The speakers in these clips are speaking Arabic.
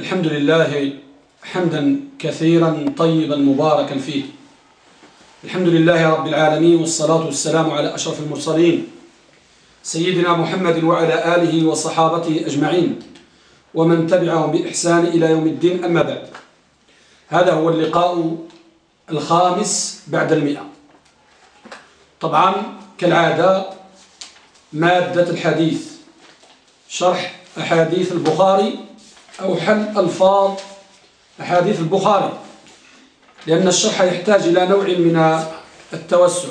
الحمد لله حمدا كثيرا طيبا مباركا فيه. الحمد لله رب العالمين، والصلاة والسلام على أشرف المرسلين سيدنا محمد وعلى آله وصحابته أجمعين ومن تبعهم بإحسان إلى يوم الدين. أما بعد، هذا هو اللقاء الخامس بعد 100. طبعا كالعادة مادة الحديث شرح أحاديث البخاري أو حل ألفاظ أحاديث البخاري، لأن الشرح يحتاج إلى نوع من التوسع.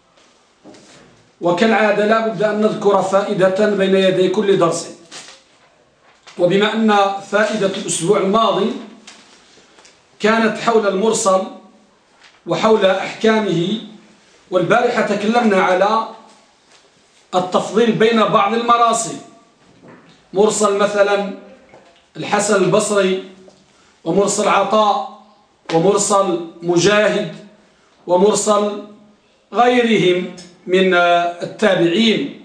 وكالعادة لا بد أن نذكر فائدة بين يدي كل درس، وبما أن فائدة الأسبوع الماضي كانت حول المرسل وحول أحكامه، والبارحة تكلمنا على التفضيل بين بعض المراسل، مرسل مثلا الحسن البصري، ومرسل عطاء، ومرسل مجاهد، ومرسل غيرهم من التابعين.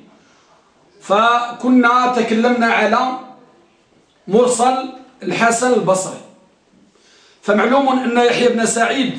فكنا تكلمنا على مرسل الحسن البصري، فمعلوم أن يحيى بن سعيد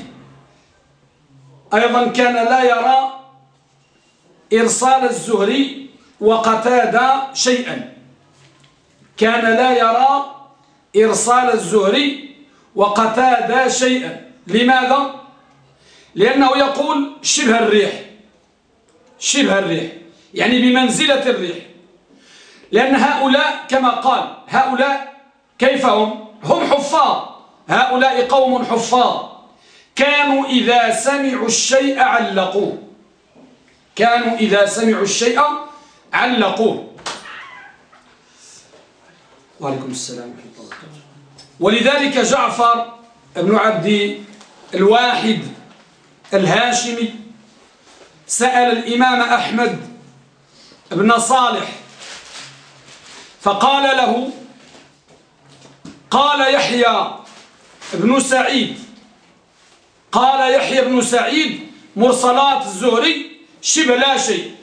أيضا كان لا يرى إرسال الزهري وقتادة شيئا، كان لا يرى إرسال الزهري وقتادة شيئا. لماذا؟ لأنه يقول شبه الريح، شبه الريح يعني بمنزلة الريح، لأن هؤلاء كما قال هؤلاء كيف هم حفاظ، هؤلاء قوم حفاظ كانوا إذا سمعوا الشيء علقوه، كانوا إذا سمعوا الشيء علقوه. وعليكم السلام ورحمة الله وبركاته. ولذلك جعفر بن عبد الواحد الهاشمي سأل الإمام أحمد بن صالح فقال له، قال يحيى بن سعيد، قال يحيى بن سعيد مرسلات الزهري شبه لا شيء،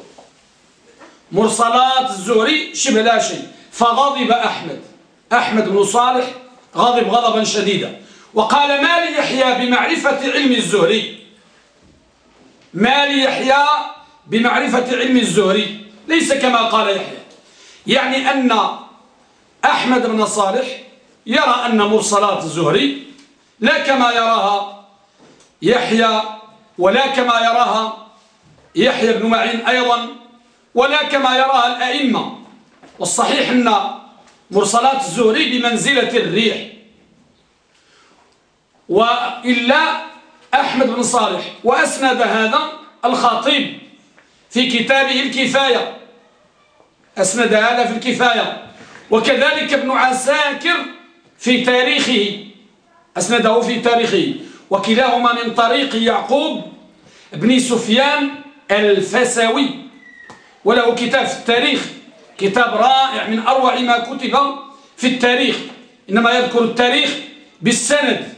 مرسلات الزهري شبه لا شيء. فغضب أحمد بن صالح غضب غضبا شديدا، وقال ما لي يحيى بمعرفة علم الزهري، ما لي يحيى بمعرفة علم الزهري، ليس كما قال يحيى. يعني أن أحمد بن صالح يرى أن مرسلات الزهري لا كما يراها يحيى، ولا كما يراها يحيى بن معين أيضا، ولا كما يراها الأئمة. والصحيح أن مرسلات الزهري بمنزلة الريح. وإلا أحمد بن صالح، وأسند هذا الخطيب في كتابه الكفاية، أسند هذا في الكفاية، وكذلك ابن عساكر في تاريخه أسنده في تاريخه، وكلاهما من طريق يعقوب بن سفيان الفسوي، وله كتاب في التاريخ، كتاب رائع من أروع ما كتب في التاريخ، إنما يذكر التاريخ بالسند.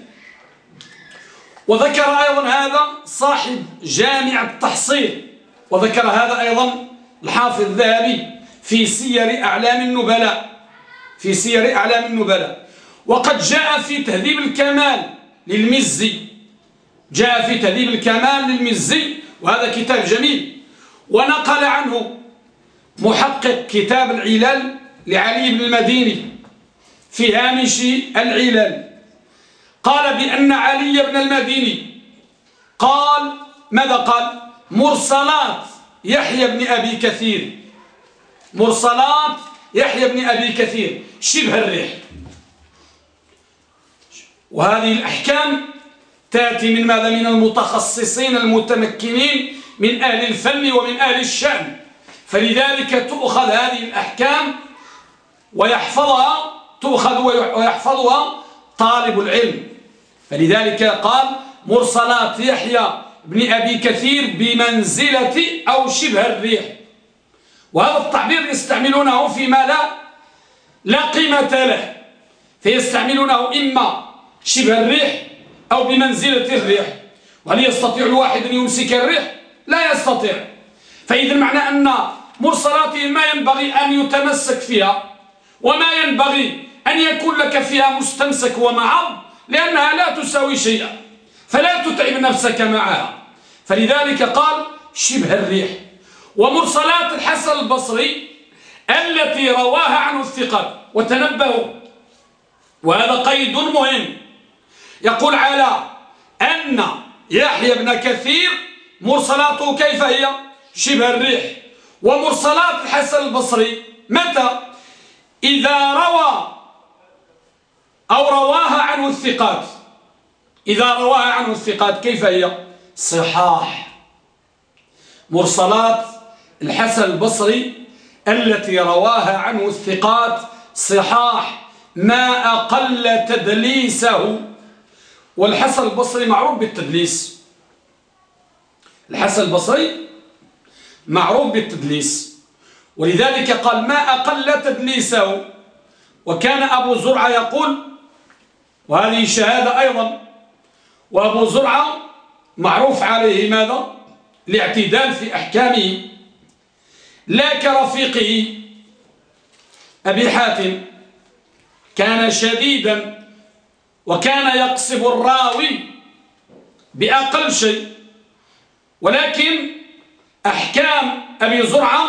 وذكر أيضا هذا صاحب جامع التحصيل، وذكر هذا أيضا الحافظ الذهبي في سير أعلام النبلاء، في سير أعلام النبلاء. وقد جاء في تهذيب الكمال للمزي، جاء في تهذيب الكمال للمزي، وهذا كتاب جميل. ونقل عنه محقق كتاب العلل لعلي بن المديني في هامش العلل، قال بأن علي بن المديني قال ماذا قال؟ مرسلات يحيى بن أبي كثير، مرسلات يحيى بن أبي كثير شبه الريح. وهذه الأحكام تأتي من ماذا؟ من المتخصصين المتمكنين من أهل الفن ومن أهل الشأن، فلذلك تؤخذ هذه الأحكام ويحفظها، تؤخذ ويحفظها طالب العلم. فلذلك قال مرسلات يحيى بن أبي كثير بمنزلة أو شبه الريح. وهذا التعبير يستعملونه فيما لا قيمة له، فيستعملونه إما شبه الريح أو بمنزلة الريح. وهل يستطيع الواحد أن يمسك الريح؟ لا يستطيع. فإذا معنى أن مرسلاته ما ينبغي أن يتمسك فيها، وما ينبغي أن يكون لك فيها مستمسك ومعض، لأنها لا تساوي شيئا، فلا تتعب نفسك معها. فلذلك قال شبه الريح. ومرسلات الحسن البصري التي رواها عنه الثقات. وتنبهوا، وهذا قيد مهم، يقول على أن يحيى بن كثير مرسلاته كيف هي؟ شبه الريح. ومرسلات الحسن البصري متى؟ إذا روى أو رواها عنه الثقات. إذا رواها عنه الثقات كيف هي؟ صحاح. مرسلات الحسن البصري التي رواها عنه الثقات صحاح، ما أقل تدليسه. والحسن البصري معروف بالتدليس. الحسن البصري معروف بالتدليس، ولذلك قال ما أقل تدليسه. وكان أبو زرعة يقول، وهذه شهادة أيضا، وأبو زرعة معروف عليه ماذا؟ الاعتدال في أحكامه، لا كرفيقه أبي حاتم، كان شديدا وكان يقصب الراوي بأقل شيء. ولكن أحكام أبي زرعة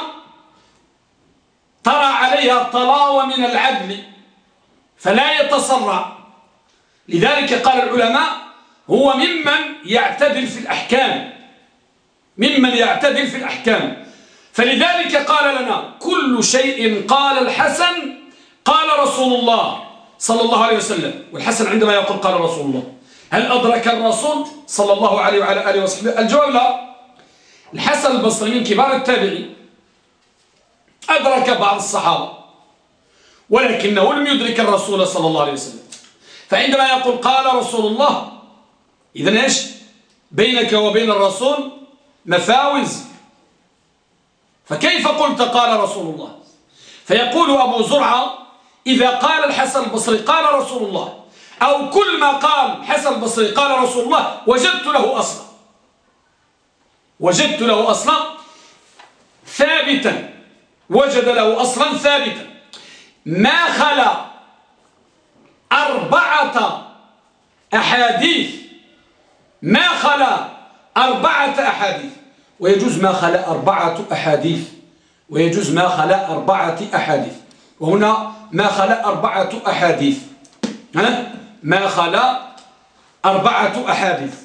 ترى عليها الطلاوة من العدل فلا يتسرع. لذلك قال العلماء هو ممن يعتدل في الأحكام، ممن يعتدل في الأحكام. فلذلك قال لنا كل شيء قال الحسن قال رسول الله صلى الله عليه وسلم. والحسن عندما يقول قال رسول الله، هل أدرك الرسول صلى الله عليه وعلى آله وصحبه؟ الجواب لا. الحسن البصري من كبار التابعين، أدرك بعض الصحابة ولكنه لم يدرك الرسول صلى الله عليه وسلم. فعندما يقول قال رسول الله، إذن إيش بينك وبين الرسول؟ مفاوز. فكيف قلت قال رسول الله؟ فيقول أبو زرعة إذا قال الحسن البصري قال رسول الله، أو كل ما قال الحسن البصري قال رسول الله، وجدت له أصلا، وجدت له أصلا ثابتا، وجد له أصلا ثابتا ما خلا 4 أحاديث، ما خلا 4 أحاديث. ويجوز ما خلا 4 أحاديث، ويجوز ما خلا 4 أحاديث. وهنا ما خلا 4 أحاديث، ما خلا 4 أحاديث،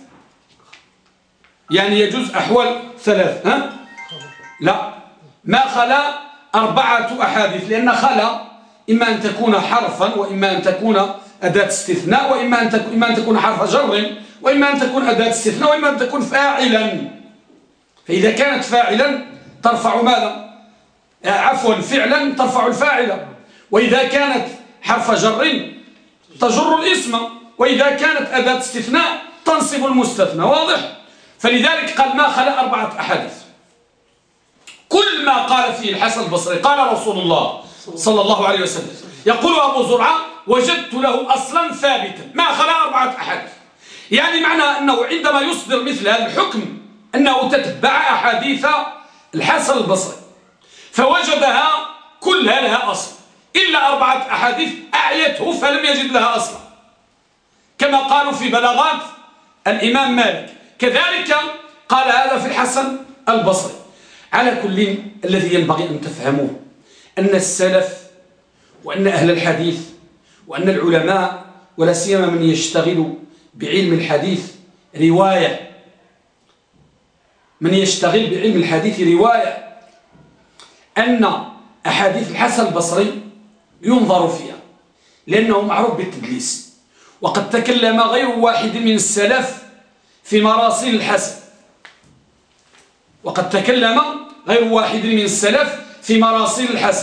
يعني يجوز أحوال 3. لا، ما خلا 4 أحاديث، لأن خلا إما أن تكون حرفا، وإما أن تكون أداة استثناء، وإما أن تكون حرف جر، وإما أن تكون أداة استثناء، وإما أن تكون فاعلا. فإذا كانت فاعلا ترفع ماذا؟ عفوا فعلا ترفع الفاعل، وإذا كانت حرف جر تجر الاسم، وإذا كانت أداة استثناء تنصب المستثنى. واضح؟ فلذلك قال ما خلا 4 أحاديث. كل ما قال فيه الحسن البصري قال رسول الله صلى الله عليه وسلم. يقول أبو زرعة وجدت له أصلا ثابتا ما خلا 4 أحاديث. يعني معنى أنه عندما يصدر مثل هذا الحكم أنه تتبع أحاديث الحسن البصري فوجدها كلها لها أصل، إلا 4 أحاديث أعيته فلم يجد لها أصلا، كما قالوا في بلاغات الإمام مالك. كذلك قال هذا في الحسن البصري. على كل، الذي ينبغي أن تفهموه أن السلف وأن أهل الحديث وأن العلماء ولا سيما من يشتغل بعلم الحديث رواية، من يشتغل بعلم الحديث رواية، أن أحاديث الحسن البصري ينظر فيها لأنه معروف بالتدليس. وقد تكلم غير واحد من السلف في مراسيل الحسن، وقد تكلم غير واحد من السلف في مراسيل الحسن،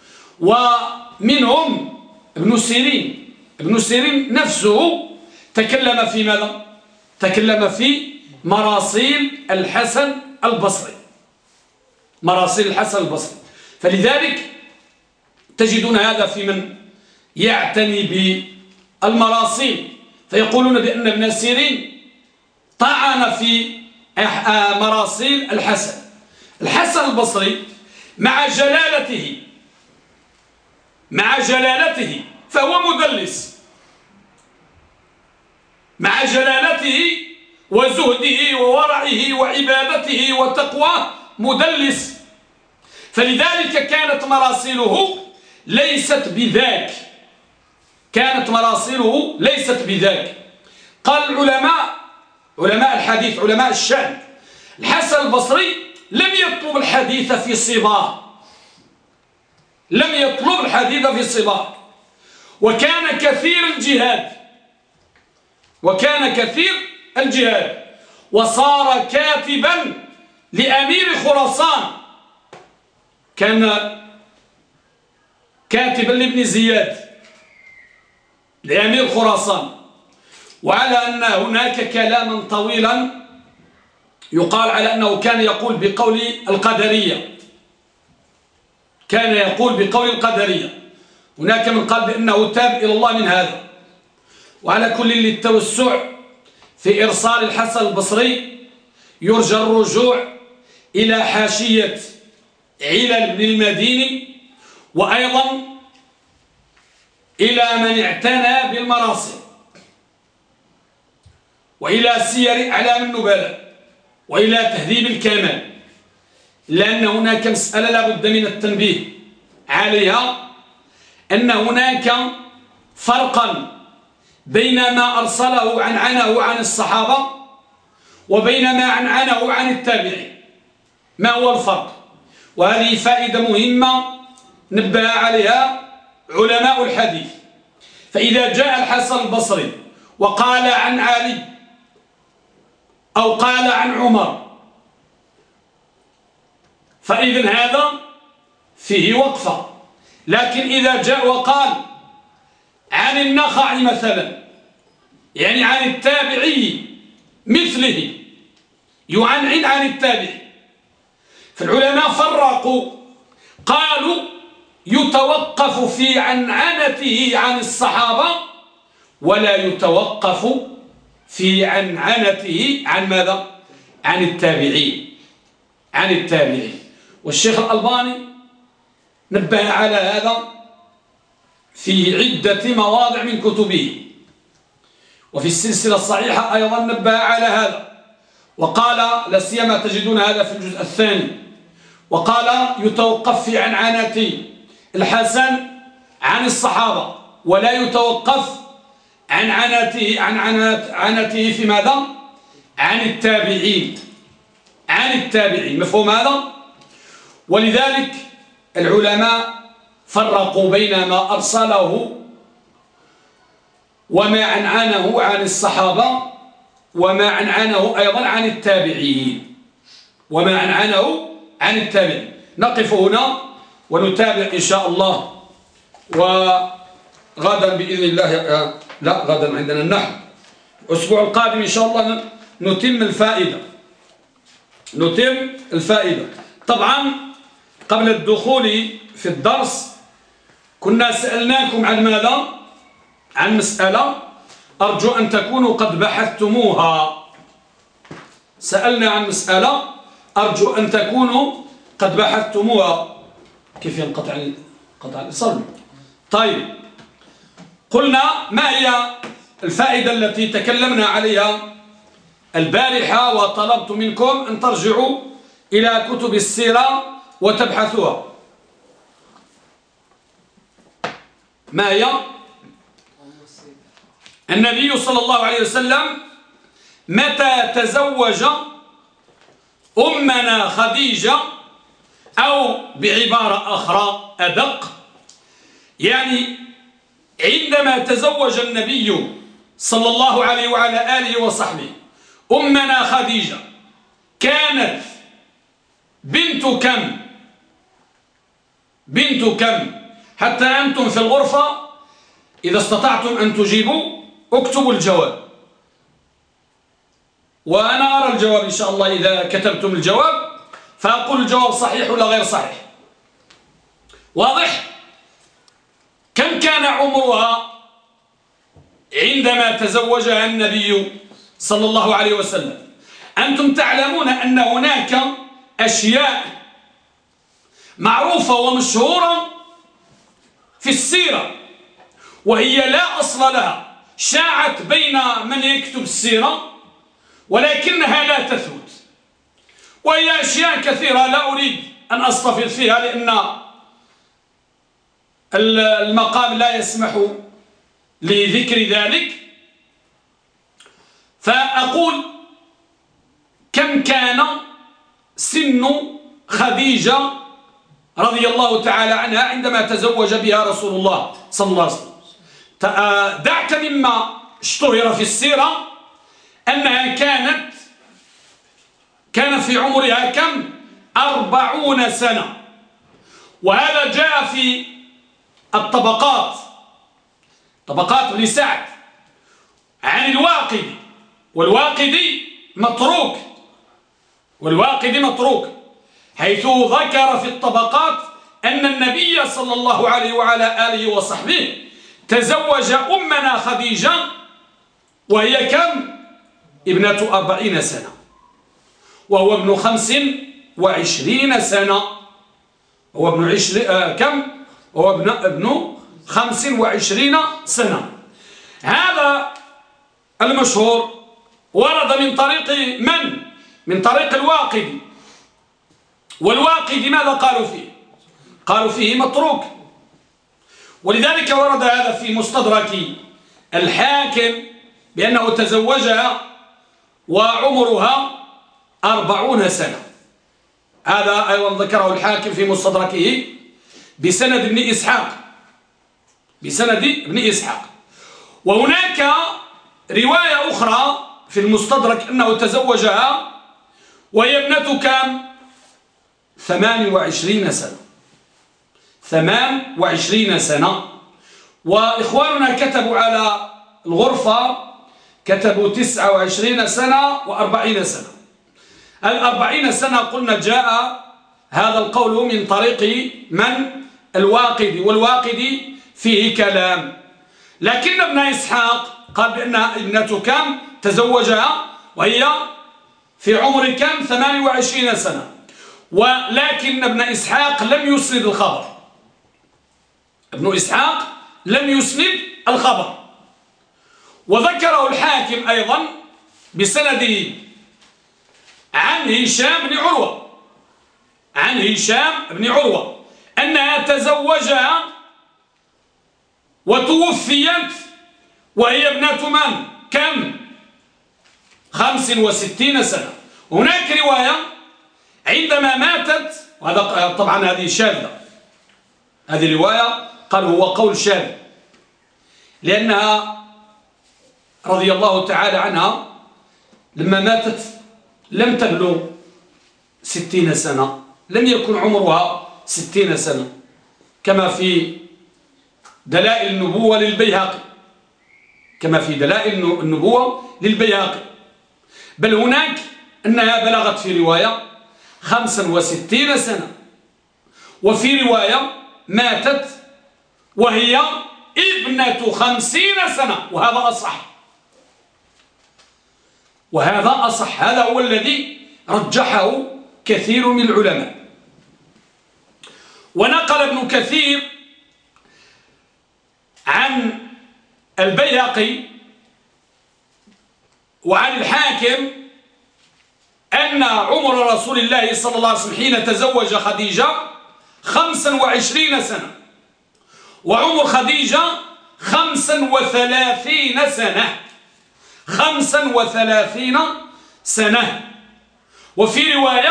ومنهم ابن سيرين. ابن سيرين نفسه تكلم في ماذا؟ تكلم في مراسيل الحسن البصري، مراسيل الحسن البصري. فلذلك تجدون هذا في من يعتني بالمراسيل، فيقولون بأن ابن سيرين طعن في مراسيل الحسن. الحسن البصري مع جلالته فهو مدلس مع جلالته وزهده وورعه وعبادته وتقواه، مدلس. فلذلك كانت مراسيله ليست بذاك، كانت مراسيله ليست بذاك. قال علماء الحديث، علماء الشأن، الحسن البصري لم يطلب الحديث في صباه، لم يطلب الحديث في صباه، وكان كثير الجهاد، وكان كثير الجهاد، وصار كاتبا لأمير خراسان، كان كاتبا لابن زياد لأمير خراسان. وعلى أن هناك كلاما طويلا يقال على أنه كان يقول بقول القدرية، كان يقول بقول القدرية. هناك من قال بأنه تاب إلى الله من هذا. وعلى كل للتوسع في إرسال الحسن البصري يرجى الرجوع إلى حاشية علل بن المديني، وأيضا إلى من اعتنى بالمراسل، وإلى سير أعلام النبلاء، وإلى تهذيب الكمال، لأن هناك مسألة لا بد من التنبيه عليها، أن هناك فرقا بين ما أرسله عنه عن الصحابة وبين ما عنه عن التابعين. ما هو الفرق؟ وهذه فائدة مهمة نبه عليها علماء الحديث. فإذا جاء الحسن البصري وقال عن علي أو قال عن عمر، فإذن هذا فيه وقفة. لكن إذا جاء وقال عن النخعي مثلا، يعني عن التابعي مثله، يعنعن عن التابعي، فالعلماء فرقوا، قالوا يتوقف في عنعنته عن الصحابة، ولا يتوقف في عنعنته عن ماذا؟ عن التابعين، عن التابعين. والشيخ الألباني نبه على هذا في عدة مواضع من كتبه، وفي السلسلة الصحيحة أيضا نبه على هذا، وقال لا سيما تجدون هذا في الجزء الثاني، وقال يتوقف في عنعنة الحسن عن الصحابة، ولا يتوقف عن عنته في ماذا؟ عن التابعين، عن التابعين. مفهوم هذا؟ ولذلك العلماء فرقوا بين ما أرسله وما عنعنه عن الصحابة، وما عنعنه أيضا عن التابعين، وما عنعنه عن التابعين. نقف هنا ونتابع إن شاء الله، وغدا بإذن الله، لا غدا عندنا النحو، الأسبوع القادم إن شاء الله نتم الفائدة، نتم الفائدة. طبعا قبل الدخول في الدرس كنا سألناكم عن ماذا؟ عن مسألة أرجو أن تكونوا قد بحثتموها. سألنا عن مسألة أرجو أن تكونوا قد بحثتموها. كيف ينقطع الاتصال؟ طيب، قلنا ما هي الفائدة التي تكلمنا عليها البارحة، وطلبت منكم أن ترجعوا إلى كتب السيرة وتبحثوها. ما هي؟ النبي صلى الله عليه وسلم متى تزوج أمنا خديجة، أو بعبارة أخرى أدق، يعني عندما تزوج النبي صلى الله عليه وعلى آله وصحبه أمنا خديجة، كانت بنت كم؟ بنت كم؟ حتى أنتم في الغرفة إذا استطعتم أن تجيبوا اكتبوا الجواب، وأنا أرى الجواب إن شاء الله. إذا كتبتم الجواب فأقول الجواب صحيح ولا غير صحيح. واضح؟ كم كان عمرها عندما تزوجها النبي صلى الله عليه وسلم؟ أنتم تعلمون أن هناك أشياء معروفة ومشهورة في السيرة، وهي لا أصل لها، شاعت بين من يكتب السيرة ولكنها لا تثبت، وهي أشياء كثيرة لا أريد أن أستفيض فيها لأن المقام لا يسمح لذكر ذلك. فأقول كم كان سن خديجة رضي الله تعالى عنها عندما تزوج بها رسول الله صلى الله عليه وسلم. دعك مما اشتهر في السيرة أنها كان في عمرها كم 40 سنة، وهذا جاء في الطبقات، طبقات ابن سعد عن الواقدي، والواقدي متروك حيث ذكر في الطبقات أن النبي صلى الله عليه وعلى آله وصحبه تزوج أمنا خديجة وهي كم؟ ابنة 40 سنة، وهو ابن 25 سنة، هو ابن كم؟ هو ابن 25 سنة. هذا المشهور ورد من طريق من؟ من طريق الواقدي، والواقدي ماذا قالوا فيه؟ قالوا فيه متروك، ولذلك ورد هذا في مستدرك الحاكم بأنه تزوجها وعمرها 40 سنة. هذا أيضا ذكره الحاكم في مستدركه بسند ابن إسحاق. وهناك رواية أخرى في المستدرك أنه تزوجها وهي ابنة كم؟ 28 سنة، 28 سنة. وإخواننا كتبوا على الغرفة كتبوا 29 سنة و40 سنة. 40 سنة قلنا جاء هذا القول من طريق من؟ الواقدي، والواقدي فيه كلام، لكن ابن إسحاق قال بأنها ابنة كم؟ تزوجها وهي في عمر كم؟ 28 سنة، ولكن ابن إسحاق لم يسند الخبر، ابن إسحاق لم يسند الخبر. وذكره الحاكم أيضا بسنده عن هشام بن عروة أنها تزوجها وتوفيت وهي ابنة من؟ كم؟ 65 سنة. هناك رواية عندما ماتت، وهذا طبعا هذه شاذة، هذه رواية قال هو قول شاذ، لأنها رضي الله تعالى عنها لما ماتت لم تبلغ 60 سنة، لم يكن عمرها 60 سنة كما في دلائل النبوة للبيهقي، بل هناك أنها بلغت في رواية 65 سنة، وفي رواية ماتت وهي ابنة 50 سنة، وهذا أصح، هذا هو الذي رجحه كثير من العلماء. ونقل ابن كثير عن البيهقي وعن الحاكم أن عمر رسول الله صلى الله عليه وسلم حين تزوج خديجة 25 سنة، وعمر خديجة 35 سنة، 35 سنة، وفي رواية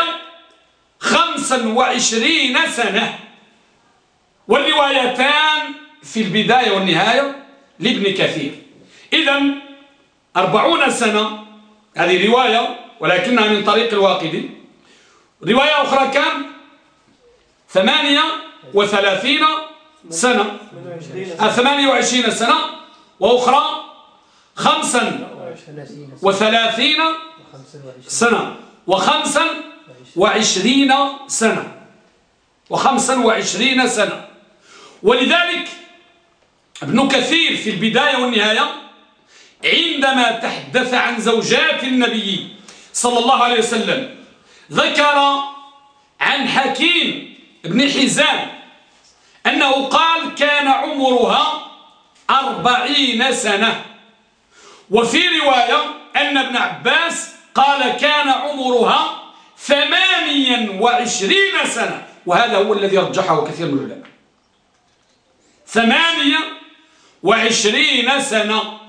25 سنة، والروايتان في البداية والنهاية لابن كثير. إذن 40 سنة هذه رواية ولكنها من طريق الواقدي. رواية أخرى كم؟ 38 سنة، 28 سنة، وأخرى 35 سنة و25 سنة. ولذلك ابن كثير في البداية والنهاية عندما تحدث عن زوجات النبي صلى الله عليه وسلم ذكر عن حكيم بن حزام أنه قال كان عمرها 40 سنة. وفي رواية أن ابن عباس قال كان عمرها 28 سنة، وهذا هو الذي رجحه كثير من العلماء. 28 سنة،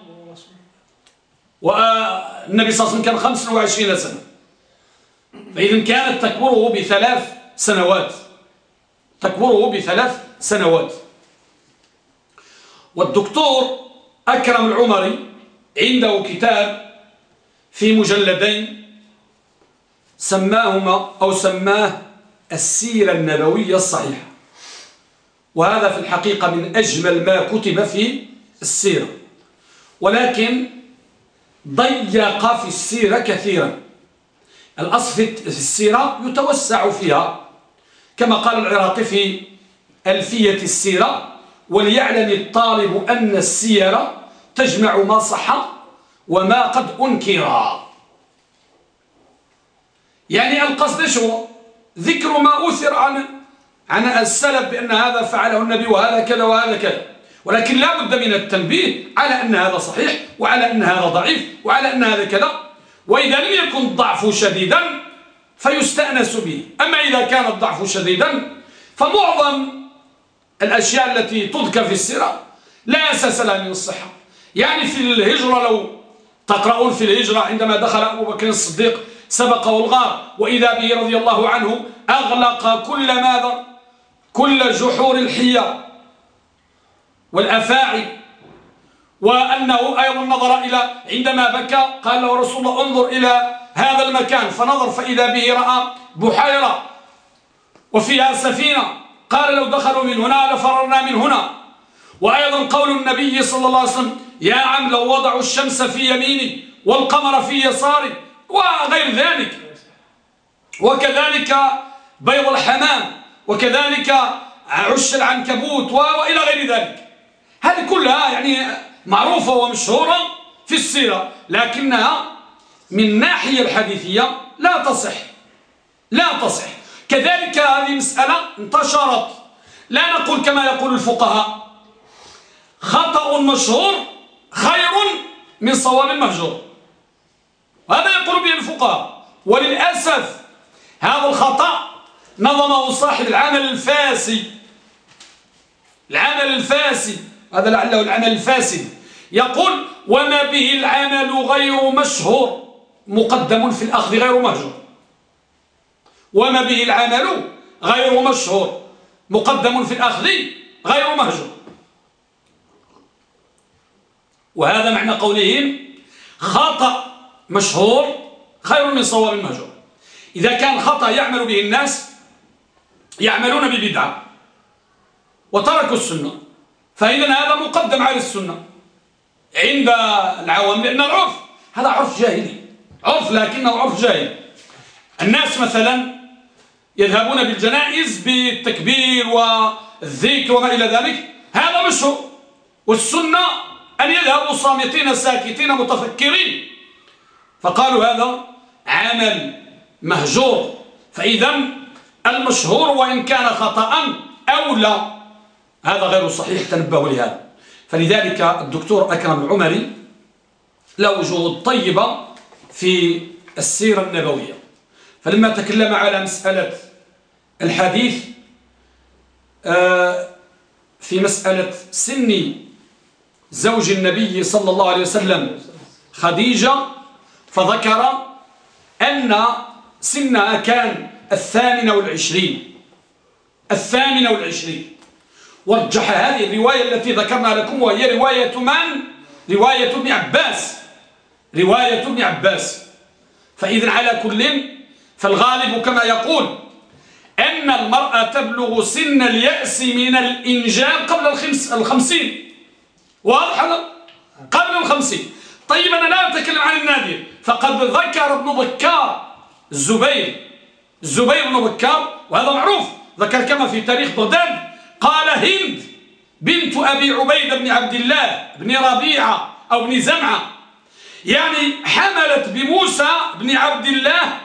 والنبي صلى الله عليه وسلم كان 25 سنة، فإذا كانت تكبره ب3 سنوات، تكبره ب3 سنوات. والدكتور أكرم العمري عنده كتاب في مجلدين سماه السيرة النبوية الصحيحة، وهذا في الحقيقة من أجمل ما كتب في السيرة، ولكن ضيق في السيرة كثيرا. الأصل في السيرة يتوسع فيها، كما قال العراقي في ألفية السيرة: وليعلم الطالب أن السيرة تجمع ما صح وما قد أنكر. يعني القصد شو؟ ذكر ما أثر عن السلف بأن هذا فعله النبي وهذا كذا وهذا كذا، ولكن لا بد من التنبيه على أن هذا صحيح وعلى أن هذا ضعيف وعلى أن هذا كذا. وإذا لم يكن الضعف شديدا فيستأنس به، أما إذا كان الضعف شديدا فمعظم الأشياء التي تذكر في السيرة لا أساس لها من الصحة. يعني في الهجرة، لو تقرؤون في الهجرة عندما دخل أبو بكر الصديق سبقه الغار، وإذا به رضي الله عنه أغلق كل جحور الحية والأفاعي، وأنه أيضا نظر إلى عندما بكى قال له رسول الله: انظر إلى هذا المكان، فنظر فإذا به رأى بحيرة وفيها سفينة، قال: لو دخلوا من هنا لفررنا من هنا. وأيضا قول النبي صلى الله عليه وسلم: يا عم لو وضعوا الشمس في يميني والقمر في يساري، وغير ذلك. وكذلك بيض الحمام، وكذلك عش العنكبوت، وإلى غير ذلك. هذه كلها يعني معروفة ومشهورة في السيرة، لكنها من الناحية الحديثية لا تصح. كذلك هذه مسألة انتشرت، لا نقول كما يقول الفقهاء: خطأ مشهور خير من صواب مهجور، هذا يقول به الفقهاء. وللأسف هذا الخطأ نظمه صاحب العمل الفاسد، هذا لعله العمل الفاسد، يقول: وما به العمل غير مشهور مقدم في الأخذ غير مهجور. وما به العمل غير مشهور مقدم في الأخذ غير مهجور. وهذا معنى قولهم: خطأ مشهور خير من صواب مهجور. إذا كان خطأ يعمل به الناس يعملون ببدعة وتركوا السنة، فإذا هذا مقدم على السنة عند العوام، لأن العرف هذا عرف جاهلي، لكنه عرف جاهلي. الناس مثلا يذهبون بالجنائز بالتكبير والذكر وما إلى ذلك، هذا مشهور. والسنة أن يذهبوا صامتين ساكتين متفكرين، فقالوا هذا عمل مهجور. فإذا المشهور وإن كان خطأ أو لا، هذا غير صحيح، تنبهوا لهذا. فلذلك الدكتور أكرم العمري له جهود طيبة في السيرة النبوية، فلما تكلم على مسألة الحديث في مسألة سن زوج النبي صلى الله عليه وسلم خديجة، فذكر أن سنها كان 28، ورجح هذه الرواية التي ذكرنا لكم، وهي رواية من؟ رواية ابن عباس. فإذا على كل، فالغالب كما يقول أن المرأة تبلغ سن اليأس من الإنجاب قبل 50. واضح هذا؟ قبل 50. طيب أنا لا أتكلم عن النادر، فقد ذكر ابن بكار الزبير بن بكار، وهذا معروف، ذكر كما في تاريخ بغداد، قال: هند بنت أبي عبيدة بن عبد الله بن ربيعة أو بن زمعة، يعني حملت بموسى بن عبد الله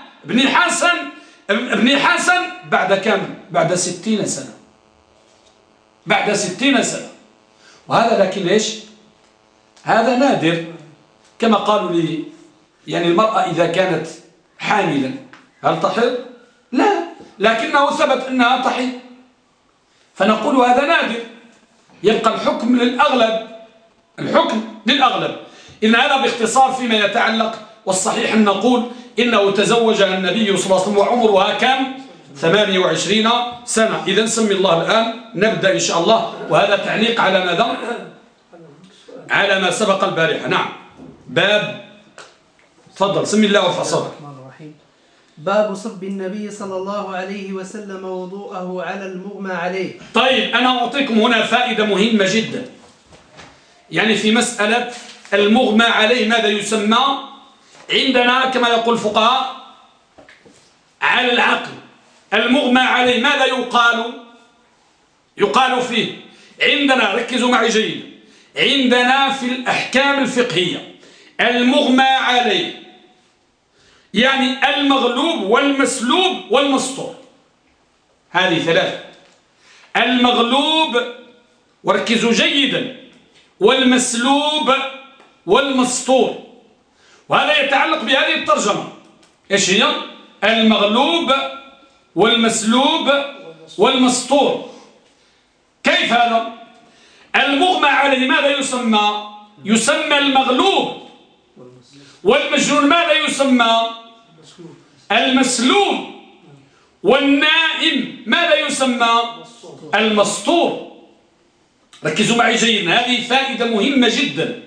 بن حسن بعد كم؟ بعد 60 سنة. وهذا لكن إيش هذا نادر، كما قالوا لي يعني المرأة إذا كانت حاملا هل تحيض؟ لا، لكنه ثبت أنها تحيض، فنقول هذا نادر، يبقى الحكم للأغلب، الحكم للأغلب. إن هذا باختصار فيما يتعلق، والصحيح أن نقول إنه تزوجها النبي صلى الله عليه وسلم وعمرها كم 28 سنة. إذا سمي الله الآن نبدأ إن شاء الله. وهذا تعليق على ماذا؟ على ما سبق البارحة. نعم، باب، تفضل سمي الله وفصل. باب صب النبي صلى الله عليه وسلم وضوءه على المغمى عليه. طيب، أنا أعطيكم هنا فائدة مهمة جدا، يعني في مسألة المغمى عليه ماذا يسمى عندنا كما يقول الفقهاء على العقل. المغمى عليه ماذا يقال فيه عندنا؟ ركزوا معي جيدا. عندنا في الأحكام الفقهية المغمى عليه يعني المغلوب والمسلوب والمسطور، هذه ثلاثة. المغلوب، وركزوا جيدا، والمسلوب والمسطور. وهذا يتعلق بهذه الترجمة. إيش هي؟ المغلوب والمسلوب والمسطور. كيف هذا؟ المغمى عليه ماذا يسمى؟ يسمى المغلوب. والمجنون ماذا يسمى؟ المسلوب. والنائم ماذا يسمى؟ المسطور. ركزوا معي جيدا، هذه فائدة مهمة جدا.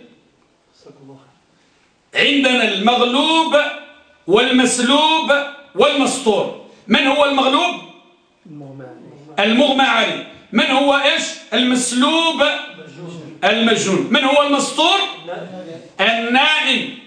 عندنا المغلوب والمسلوب والمسطور. من هو المغلوب؟ المغمى عليه. من هو إيش؟ المسلوب المجنون. من هو المسطور؟ النائم.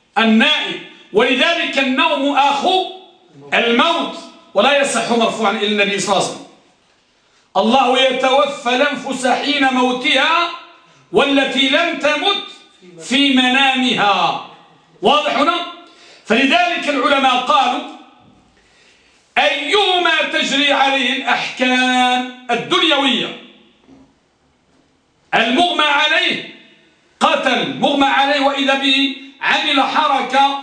ولذلك النوم أخو الموت، ولا يصح مرفوعا إلى النبي صلى الله عليه وسلم. الله يتوفى الأنفس حين موتها والتي لم تمت في منامها. واضح هنا؟ فلذلك العلماء قالوا أيهما تجري عليه الأحكام الدنيوية، المغمى عليه قتل مغمى عليه وإذا به عمل حركة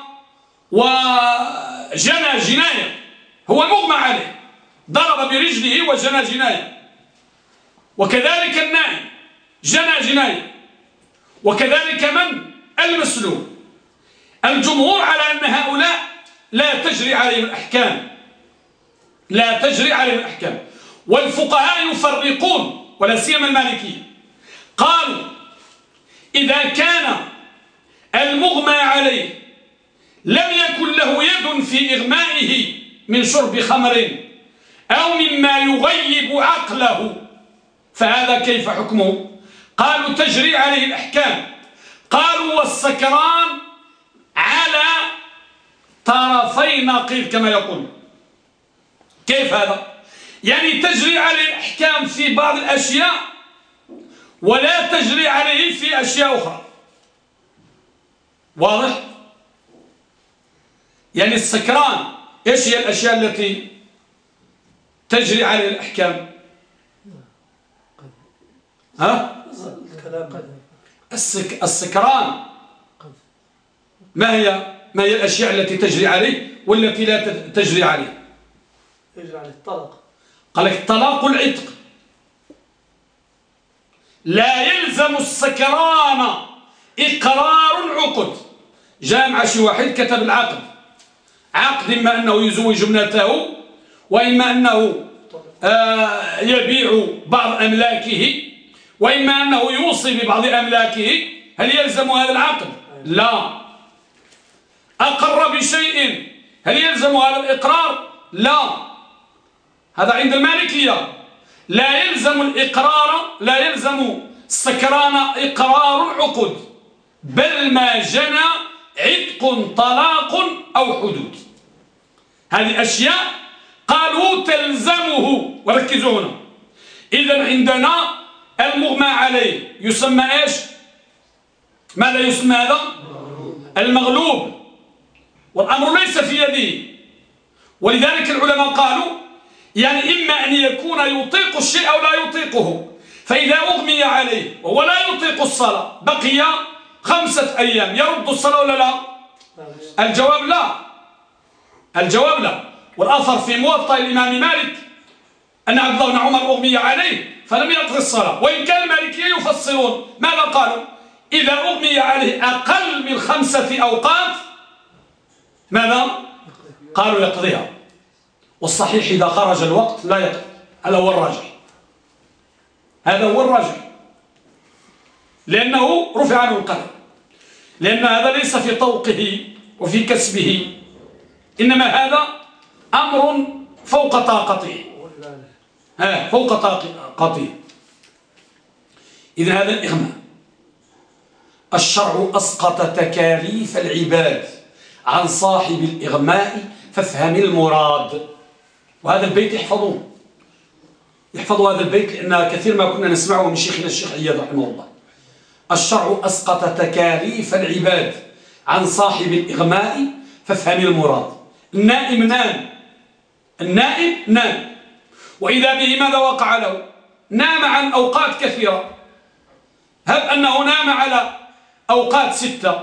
وجنى جناية، هو مغمى عليه، ضرب برجله وجنى جناية. وكذلك النائم جنى جناية. وكذلك من؟ المسلوب. الجمهور على أن هؤلاء لا تجري عليهم الأحكام، لا تجري عليهم الأحكام. والفقهاء يفرقون، ولا سيما المالكية، قالوا إذا كان المغمى عليه لم يكن له يد في إغمائه من شرب خمر أو مما يغيب عقله فهذا كيف حكمه؟ قالوا تجري عليه الأحكام. قالوا والسكران على طرفي نقيض كما يقول. كيف هذا؟ يعني تجري عليه الأحكام في بعض الأشياء ولا تجري عليه في أشياء أخرى. واضح؟ يعني السكران إيش هي الأشياء التي تجري عليه الأحكام؟ ها؟ السكران ما هي الأشياء التي تجري عليه والتي لا تجري عليه؟ يجري عليه الطلاق. قال لك الطلاق والعتق. لا يلزم السكران إقرار العقد. جاء مع شي واحد كتب العقد، عقد إما أنه يزوج ابنته وإما أنه يبيع بعض أملاكه وإما أنه يوصي ببعض أملاكه. هل يلزم هذا العقد؟ لا. أقر بشيء، هل يلزم هذا الإقرار؟ لا. هذا عند المالكية. لا يلزم الإقرار، لا يلزم السكران إقرار العقد، بل ما جنى عتق طلاق أو حدود. هذه أشياء قالوا تلزمه. وركزوا هنا. إذن عندنا المغمى عليه يسمى إيش؟ ماذا يسمى هذا؟ المغلوب. والأمر ليس في يده. ولذلك العلماء قالوا يعني إما أن يكون يطيق الشيء أو لا يطيقه، فإذا أغمي عليه وهو لا يطيق الصلاة بقي 5 أيام يرد الصلاة ولا لا؟ الجواب لا. الجواب لا. والأثر في موطأ الإمام مالك أن عبد الله بن عمر أغمي عليه فلم يقضي الصلاة، وإن كان المالكية يفصلون ماذا قالوا؟ إذا أغمي عليه أقل من 5 أوقات ماذا؟ قالوا يقضيها. والصحيح إذا خرج الوقت لا يقضي. هذا هو الراجح. هذا هو الراجح، لأنه رفع عنه القلم، لأن هذا ليس في طوقه وفي كسبه، إنما هذا أمر فوق طاقته، فوق طاقته. إذن هذا الإغماء الشرع أسقط تكاليف العباد عن صاحب الإغماء فافهم المراد. وهذا البيت يحفظوا هذا البيت، لأن كثير ما كنا نسمعه من شيخنا الشيخ عياد رحمه الله. الشرع أسقط تكاليف العباد عن صاحب الإغماء فافهم المراد. النائم نام، النائم نام، وإذا به ماذا وقع له؟ نام عن أوقات كثيرة. هب أنه نام على أوقات 6،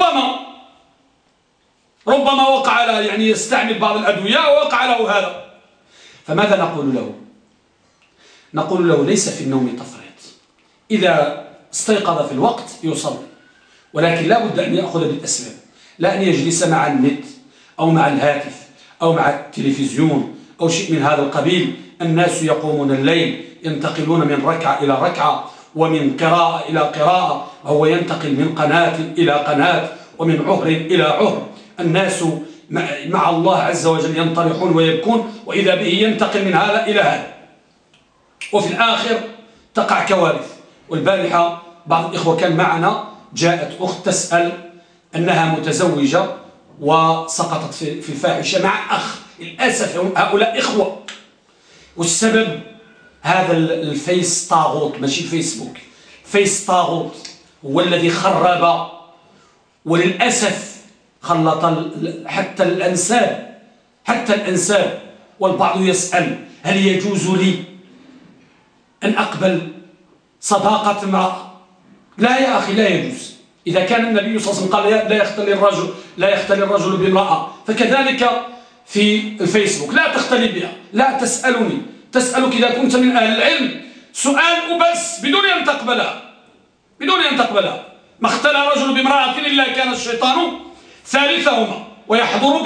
ربما وقع له، يعني يستعمل بعض الأدوية ووقع له هذا. فماذا نقول له؟ نقول له ليس في النوم تفريط، إذا استيقظ في الوقت يصلي، ولكن لا بد أن يأخذ بالأسباب، لا أن يجلس مع النت أو مع الهاتف أو مع التلفزيون أو شيء من هذا القبيل. الناس يقومون الليل، ينتقلون من ركعة إلى ركعة ومن قراءة إلى قراءة، وهو ينتقل من قناة إلى قناة ومن عهر إلى عهر. الناس مع الله عز وجل ينطرحون ويبكون، وإذا به ينتقل من هذا إلى هذا، وفي الآخر تقع كوارث. والبارحة بعض الإخوة كان معنا، جاءت أخت تسأل أنها متزوجة وسقطت في الفاحشة مع أخ. للأسف هؤلاء إخوة، والسبب هذا الفيس طاغوت، ماشي الفيسبوك، فيس طاغوت هو الذي خرب، وللأسف خلط حتى الأنساب. والبعض يسأل هل يجوز لي أن أقبل صداقة امرأة؟ لا يا أخي، لا يجوز. إذا كان النبي صلى الله عليه وسلم قال لا يختلي الرجل بامرأة، فكذلك في الفيسبوك لا تختلي بها. لا تسألني، تسألك إذا كنت من أهل العلم سؤال وبس، بدون أن تقبلها. ما اختلى رجل بامرأة إلا كان الشيطان ثالثهما، ويحضر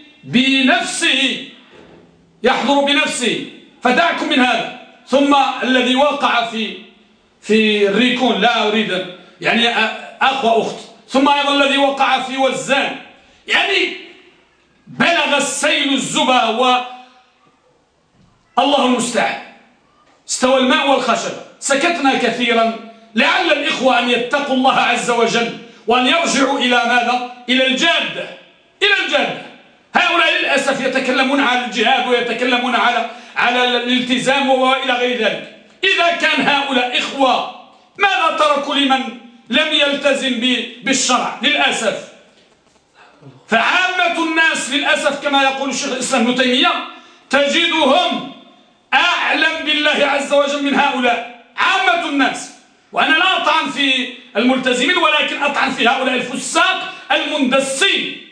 بنفسه، فدعكم من هذا. ثم الذي وقع في الريكون، لا أريد يعني أخ وأخت، ثم أيضا الذي وقع في وزان، يعني بلغ السيل الزبا والله المستعان، استوى الماء والخشب. سكتنا كثيرا لعل الإخوة أن يتقوا الله عز وجل وأن يرجعوا إلى ماذا؟ إلى الجادة. هؤلاء للأسف يتكلمون على الجهاد ويتكلمون على الالتزام وإلى غير ذلك. إذا كان هؤلاء إخوة، ماذا تركوا لمن لم يلتزم بالشرع؟ للأسف. فعامة الناس للأسف كما يقول الشيخ الإسلام ابن تيمية تجدهم أعلم بالله عز وجل من هؤلاء، عامة الناس. وأنا لا أطعن في الملتزمين، ولكن أطعن في هؤلاء الفساق المندسين.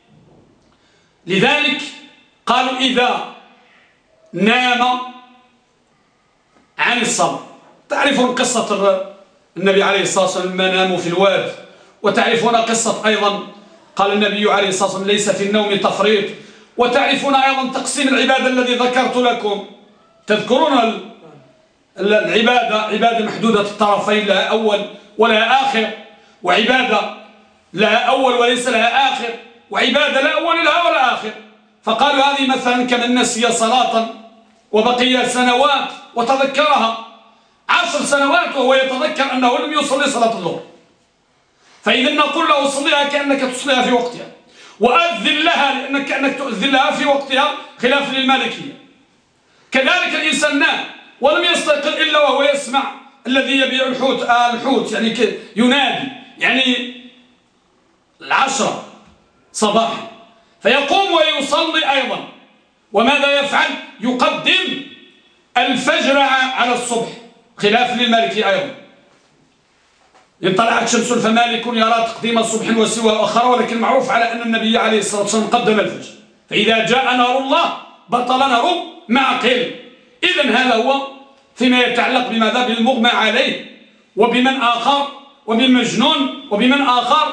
لذلك قالوا إذا نام عن الصلاة. تعرفون قصة النبي عليه الصلاة والسلام لما ناموا في الواد، وتعرفون قصة أيضا قال النبي عليه الصلاة والسلام ليس في النوم تفريط، وتعرفون أيضا تقسيم العبادة الذي ذكرت لكم. تذكرون العبادة عبادة محدودة الطرفين، لها أول ولها آخر، وعبادة لها أول وليس لها آخر، وعبادة لا أول لها ولا آخر. فقالوا هذه مثلا كمن نسي صلاة وبقي سنوات وتذكرها 10 سنوات وهو يتذكر أنه لم يصلي صلاة الظهر، فإذا نقول له صليها كأنك تصليها في وقتها، وأذن لها لأنك كأنك تؤذن لها في وقتها، خلاف للمالكية. كذلك الإنسان نام ولم يستيقظ إلا وهو يسمع الذي يبيع الحوت يعني ينادي، يعني 10 صباحا، فيقوم ويصلي أيضا. وماذا يفعل؟ يقدم الفجر على الصبح، خلاف للمالكي أيضا. إن طلعت شمس فمالك يرى تقديم الصبح وسوى آخر، ولكن معروف على أن النبي عليه الصلاة والسلام قدم الفجر، فإذا جاء نهر الله بطل نهر معقل. إذن هذا هو فيما يتعلق بماذا؟ بالمغمى عليه، وبمن آخر، وبالمجنون، وبمن آخر،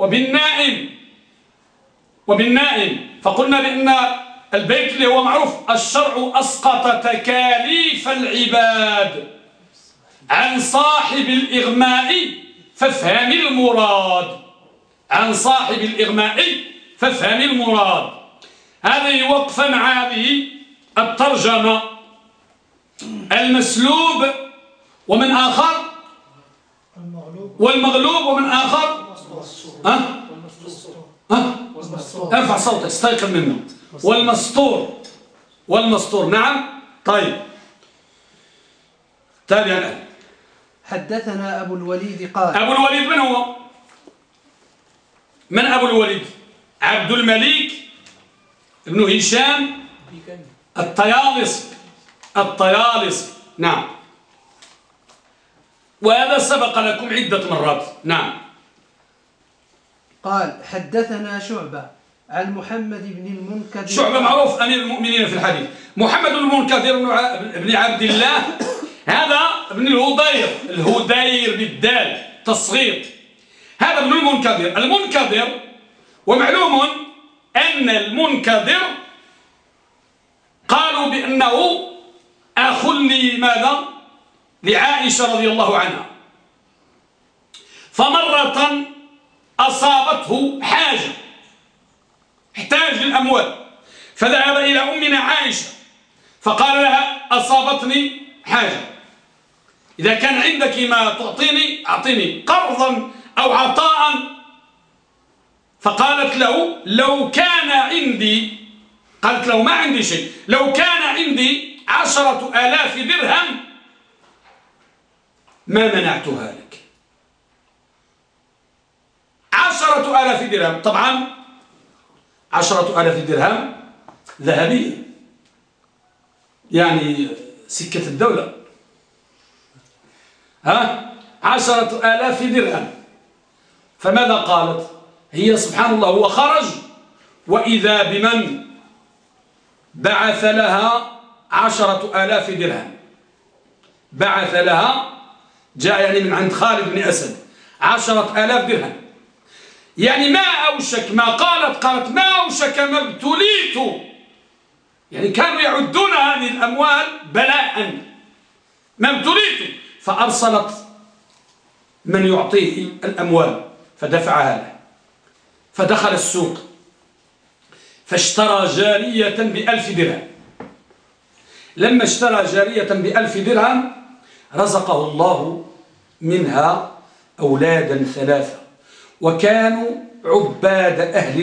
وبالنائم. فقلنا بأن البيت اللي هو معروف: الشرع أسقط تكاليف العباد عن صاحب الإغماء فافهم المراد. عن صاحب الإغماء فافهم المراد. هذه وقفة مع هذه الترجمة. المسلوب ومن آخر، والمغلوب ومن آخر، ارفع صوتك استيقظ منه. والمسطور نعم. طيب تابع الآن. حدثنا أبو الوليد قال. أبو الوليد من هو؟ من أبو الوليد؟ عبد الملك ابن هشام الطيالسي. نعم، وهذا سبق لكم عدة مرات. نعم. قال: حدثنا شعبة عن محمد بن المنكدر. شعبة معروف أمير المؤمنين في الحديث. محمد بن المنكدر بن عبد الله، هذا ابن الهدير بالدال تصغير. هذا ابن المنكدر. ومعلوم أن المنكدر قالوا بأنه أخ لماذا؟ لعائشة رضي الله عنها. فمرة أصابته حاجة، احتاج للأموال، فذهب إلى أمنا عائشة فقال لها: أصابتني حاجة، إذا كان عندك ما تعطيني أعطيني قرضا أو عطاء. فقالت له: لو كان عندي، قالت له: ما عندي شيء، لو كان عندي 10,000 درهم ما منعتها لك. 10,000 درهم، طبعا 10,000 درهم ذهبية، يعني سكة الدولة. 10,000 درهم. فماذا قالت هي؟ سبحان الله، هو خرج وإذا بمن بعث لها 10,000 درهم. بعث لها، جاء يعني من عند خالد بن أسد 10,000 درهم. يعني ما أوشك، ما قالت ما أوشك ما ابتليت، يعني كانوا يعدون هذه الأموال بلاء، ما ابتليت. فأرسلت من يعطيه الأموال فدفعها له، فدخل السوق فاشترى جارية ب1,000 درهم. لما اشترى جارية ب1,000 درهم رزقه الله منها أولادا 3، وكانوا عباد أهل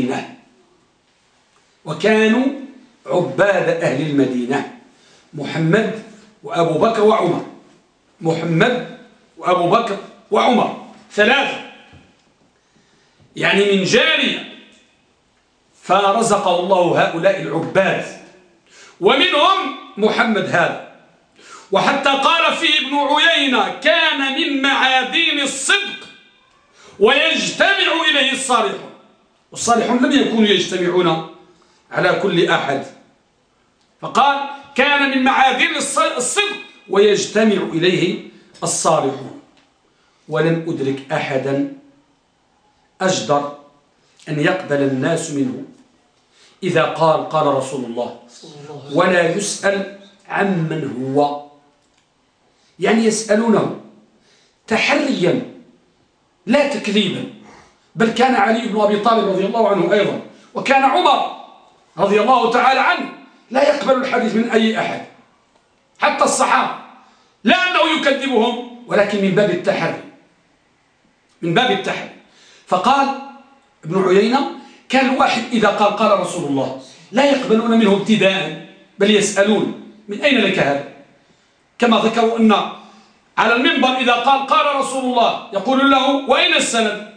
المدينة. محمد وأبو بكر وعمر. محمد وأبو بكر وعمر 3، يعني من جارية. فرزقه الله هؤلاء العباد، ومنهم محمد هذا. وحتى قال فيه ابن عيينة: كان من معادين الصدق ويجتمع إليه الصالحون. والصالحون لم يكونوا يجتمعون على كل أحد، فقال: كان من معادين الصدق ويجتمع إليه الصالحون. ولم أدرك أحدا أجدر أن يقبل الناس منه إذا قال رسول الله، ولا يسأل عمن هو. يعني يسألونه تحريا لا تكذيبا. بل كان علي بن أبي طالب رضي الله عنه أيضا، وكان عمر رضي الله تعالى عنه لا يقبل الحديث من أي أحد، حتى الصحابة، لا أنه يكذبهم، ولكن من باب التحري. فقال ابن عيينة: كان الواحد إذا قال رسول الله لا يقبلون منه ابتداء، بل يسألون: من أين لك هذا؟ كما ذكروا أن على المنبر إذا قال رسول الله يقول له: وأين السند؟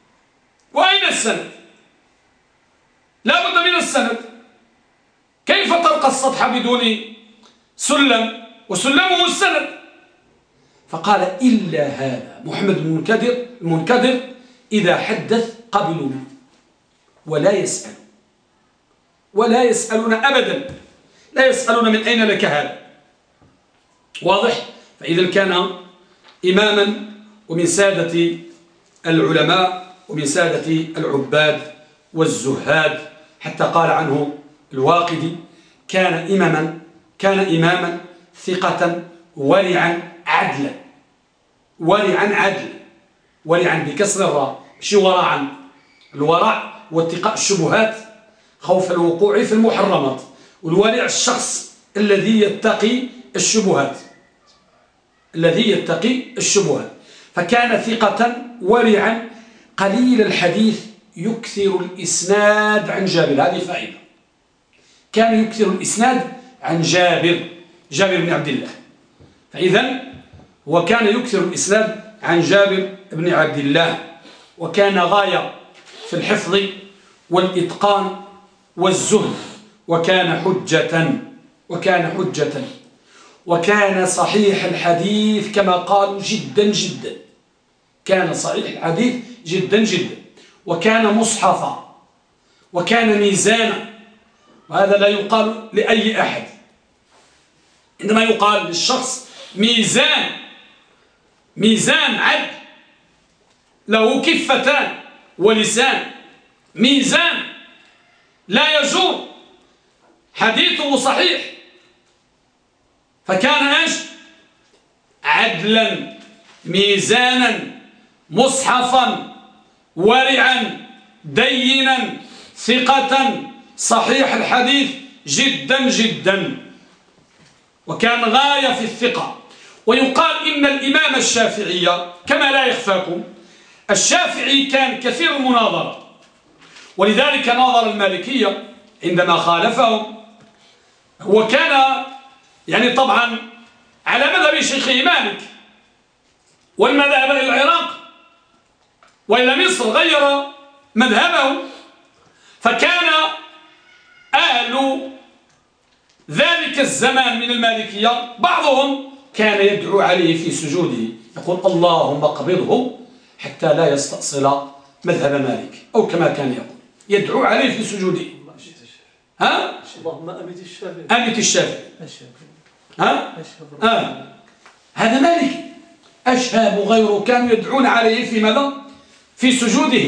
لا بد من السند. كيف ترقى السطح بدون سلم؟ وسلمه السند. فقال إلا هذا محمد بن المنكدر إذا حدث قبلوا منه ولا يسألون أبدا، لا يسألون من أين لك هذا. واضح؟ فإذا كان إماما ومن سادة العلماء ومن سادة العباد والزهاد، حتى قال عنه الواقدي كان إماما ثقة ورعا عدلا. ورعا بكسر الراء، مش ورعا. الورع واتقاء الشبهات، خوف الوقوع في المحرمات. والورع الشخص الذي يتقي الشبهات. فكان ثقة ورعا قليل الحديث يكثر الإسناد عن جابر. هذه فائدة. كان يكثر الإسناد عن جابر بن عبد الله. فإذا هو كان يكثر الإسناد عن جابر بن عبد الله، وكان غاية في الحفظ والإتقان والزهد، وكان حجة وكان صحيح الحديث كما قالوا جدا. كان صحيح الحديث جدا، وكان مصحفا، وكان ميزانا. وهذا لا يقال لأي أحد. عندما يقال للشخص ميزان عدل، له كفتان ولسان، ميزان لا يجور، حديثه صحيح، فكان عدلا ميزانا مصحفا ورعا دينا ثقة صحيح الحديث جدا، وكان غاية في الثقة. ويقال إن الإمام الشافعي كما لا يخفاكم، الشافعي كان كثير المناظرة، ولذلك ناظر المالكية عندما خالفهم. وكان طبعا على مذهب شيخه مالك، والمذهب إلى العراق وإلى مصر غير مذهبه. فكان أهل ذلك الزمان من المالكية بعضهم كان يدعو عليه في سجوده، يقول اللهم اقبضه حتى لا يستأصل مذهب مالك، أو كما كان يقول يدعو عليه في سجوده. اللهم أمت الشافعي. هذا مالك. أشهاب غيره كانوا يدعون عليه في ماذا؟ في سجوده،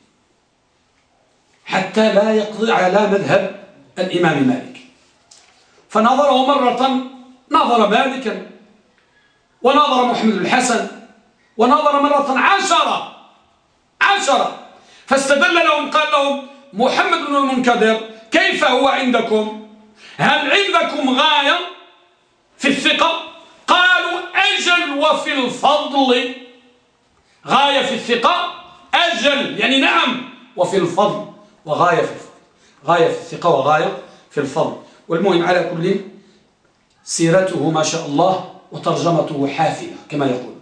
حتى لا يقضي على مذهب الإمام مالك. فنظره مرة، نظر مالكا، ونظر محمد الحسن، ونظر مرة 10. فاستدل لهم، قال لهم محمد بن المنكدر كيف هو عندكم؟ هل عندكم غاية في الثقة؟ قالوا أجل وفي الفضل. غاية في الثقة، أجل نعم، وفي الفضل، وغاية في الفضل. غاية في الثقة وغاية في الفضل. والمهم على كل سيرته ما شاء الله، وترجمته حافلة كما يقول.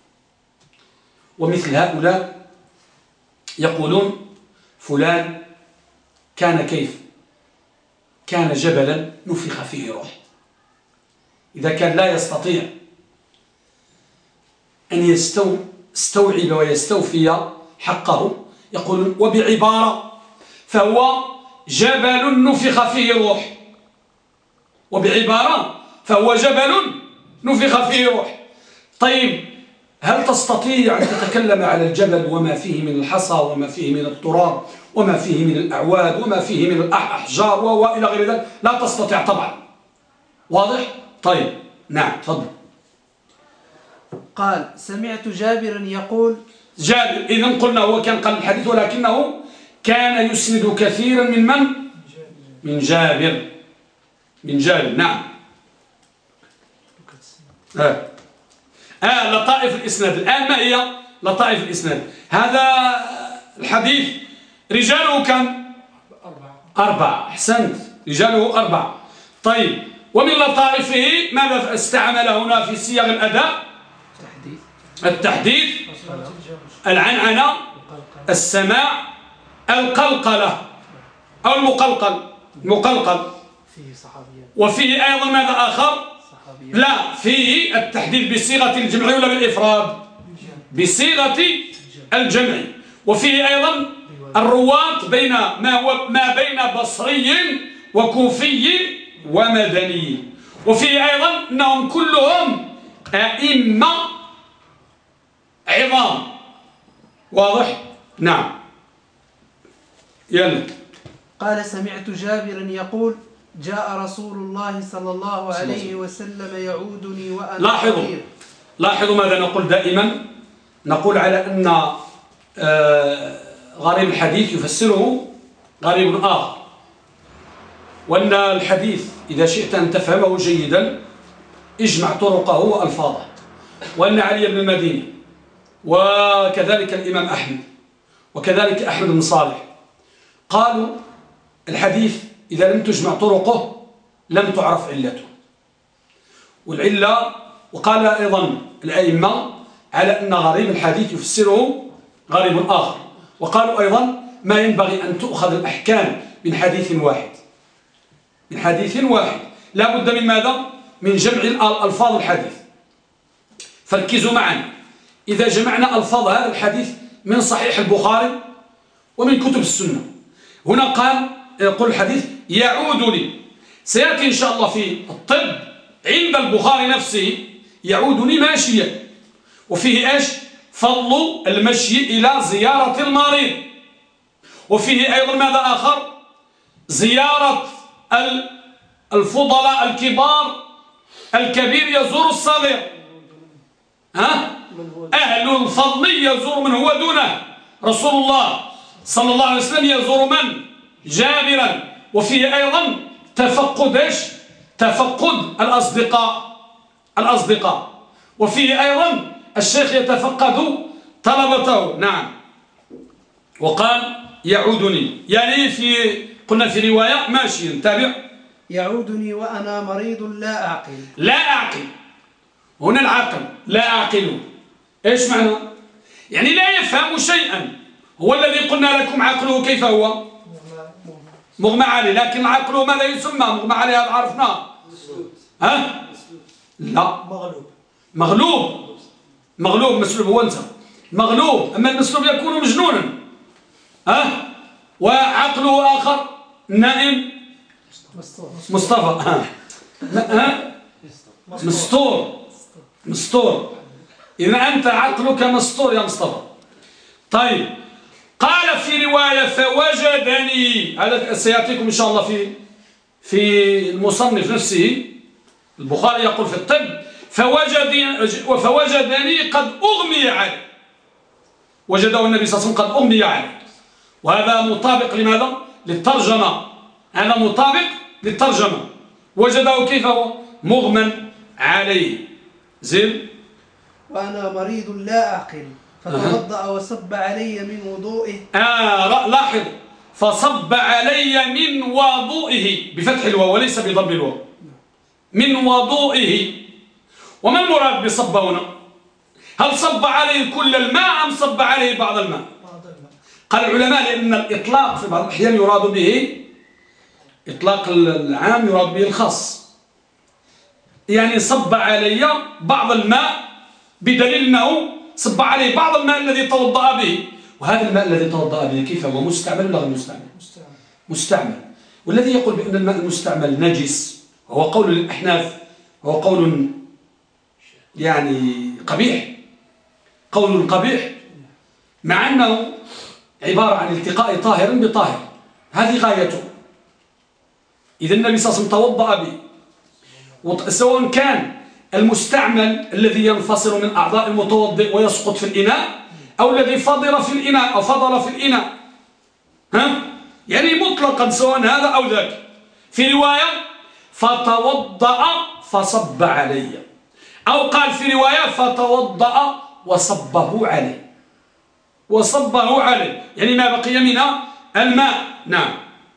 ومثل هؤلاء يقولون فلان كان كيف؟ كان جبلا نفخ فيه روح. إذا كان لا يستطيع أن يستوعب ويستوفي حقه، يقولون وبعبارة فهو جبل نفخ فيه روح. وبعبارة فهو جبل نفخ فيه روح. طيب، هل تستطيع أن تتكلم على الجبل وما فيه من الحصى، وما فيه من التراب، وما فيه من الأعواد، وما فيه من الأحجار وإلى غير ذلك؟ لا تستطيع طبعا. واضح؟ طيب، نعم، تفضل. قال سمعت جابر يقول. جابر إذن قلنا هو كان قال الحديث، ولكنه كان يسند كثيرا من جابر. نعم. لطائف الإسناد. الآن ما هي لطائف الإسناد؟ هذا الحديث رجاله كم؟ 4. أحسنت، رجاله 4. طيب، ومن لطائفه ماذا استعمل هنا في صيغ الأداء؟ التحديث، العنعنة، السماع، القلقلة أو المقلقل. وفيه أيضا ماذا آخر؟ لا، في التحديد بصيغة الجمع ولا بالإفراد؟ بصيغة الجمع. وفيه أيضا الرواة بين ما بين بصري وكوفي ومدني. وفيه أيضا أنهم كلهم أئمة عظام. واضح؟ نعم. يلا. قال سمعت جابرا يقول جاء رسول الله صلى الله عليه وسلم يعودني وأنا صغير. لاحظوا ماذا نقول دائما. نقول على أن غريب الحديث يفسره غريب آخر، وأن الحديث إذا شئت أن تفهمه جيدا اجمع طرقه وألفاظه. وأن علي بن المديني وكذلك الإمام أحمد وكذلك أحمد بن صالح قالوا الحديث إذا لم تجمع طرقه لم تعرف علته. والعلة وقال أيضا الأئمة على أن غريب الحديث يفسره غريب آخر. وقالوا أيضا ما ينبغي أن تؤخذ الأحكام من حديث واحد، من حديث واحد، لا بد من ماذا؟ من جمع ألفاظ الحديث. فركزوا معنا، إذا جمعنا ألفاظ هذا الحديث من صحيح البخاري ومن كتب السنة، هنا قال يقول الحديث يعودني، سيأتي إن شاء الله في الطب عند البخاري نفسه يعودني ماشيا، وفيه إيش؟ فضل المشي إلى زيارة المريض. وفيه أيضا ماذا آخر؟ زيارة الفضلاء الكبار، الكبير يزور الصغير، أهل الفضل يزور من هو دونه. رسول الله صلى الله عليه وسلم يزور من؟ جابرا. وفيه أيضا تفقد إيش؟ تفقد الأصدقاء. وفيه أيضا الشيخ يتفقد طلبته. نعم. وقال يعودني، يعني قلنا في رواية ماشي. نتابع. يعودني وأنا مريض لا أعقل. لا أعقل، هنا العقل لا أعقل. إيش معنى؟ يعني لا يفهم شيئا. هو الذي قلنا لكم عقله كيف هو؟ مغمى عليه. لكن عقله ماذا يسمى؟ مغمى عليه، هذا عرفناه. لا، مغلوب مسلوب هو أنت مغلوب. أما المسلوب يكون مجنونا. وعقله آخر نائم مصطفى. مستور. إذا أنت عقلك مستور يا مصطفى. طيب، قال في رواية فوجدني، هذا سيأتيكم إن شاء الله في المصنف نفسه. البخاري يقول في الطب فوجدني قد أغمي عليه. وجده النبي صلى الله عليه وسلم قد أغمي عليه. وهذا مطابق لماذا؟ للترجمة. هذا مطابق للترجمة. وجده كيف هو؟ مغمى عليه. زين. وأنا مريض لا أعقل فتوضأ وصب علي من وضوئه. لاحظ، فصب علي من وضوئه بفتح الواو وليس بضرب الواو. من وضوئه. وما المراد بصب هنا؟ هل صب عليه كل الماء أم صب عليه بعض الماء؟ قال العلماء لأن الإطلاق في بعض الأحيان يراد به إطلاق العام، يراد به الخاص. يعني صب علي بعض الماء بدليل أنه صب عليه بعض الماء الذي توضأ به. وهذا الماء الذي توضأ به كيف هو؟ مستعمل ولا غير مستعمل؟ مستعمل. والذي يقول بأن الماء المستعمل نجس وهو قول الأحناف، هو قول يعني قبيح، قول قبيح، مع أنه عبارة عن التقاء طاهر بطاهر، هذه غايته. إذا النبي صلى الله عليه وسلم توضأ به، سواء كان المستعمل الذي ينفصل من أعضاء المتوضئ ويسقط في الإناء، أو الذي فضل في الإناء أو فضل في الإناء، يعني مطلقا سواء هذا أو ذاك. في رواية فتوضأ فصب علي، أو قال في رواية فتوضأ وصبه عليه، وصبه عليه، يعني ما بقي من الماء. نعم.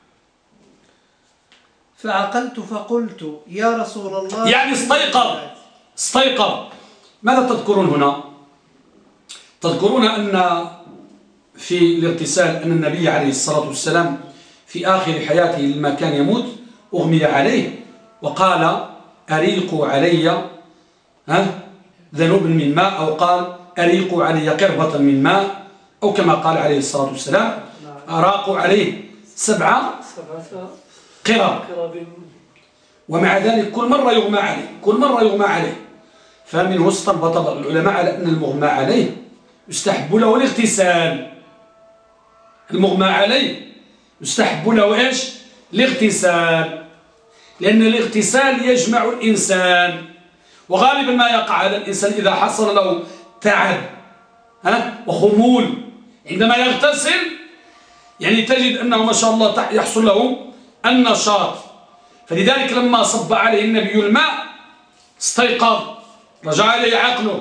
فعقلت فقلت يا رسول الله، يعني استيقظ. ماذا تذكرون هنا؟ تذكرون أن في الاغتسال أن النبي عليه الصلاة والسلام في آخر حياته لما كان يموت أغمي عليه، وقال أريقوا علي ذنوب من ماء، أو قال أريقوا علي قربة من ماء، أو كما قال عليه الصلاة والسلام أراقوا عليه 7 قرب. ومع ذلك كل مرة يغمى عليه. فمنه استنبط العلماء على أن المغمى عليه يستحب له الاغتسال. المغمى عليه يستحب له إيش؟ الاغتسال، لأن الاغتسال يجمع الإنسان. وغالبا ما يقع هذا الإنسان إذا حصل له تعب وخمول عندما يغتسل، يعني تجد أنه ما شاء الله يحصل له النشاط. فلذلك لما صب عليه النبي الماء استيقظ، رجع إليه عقله.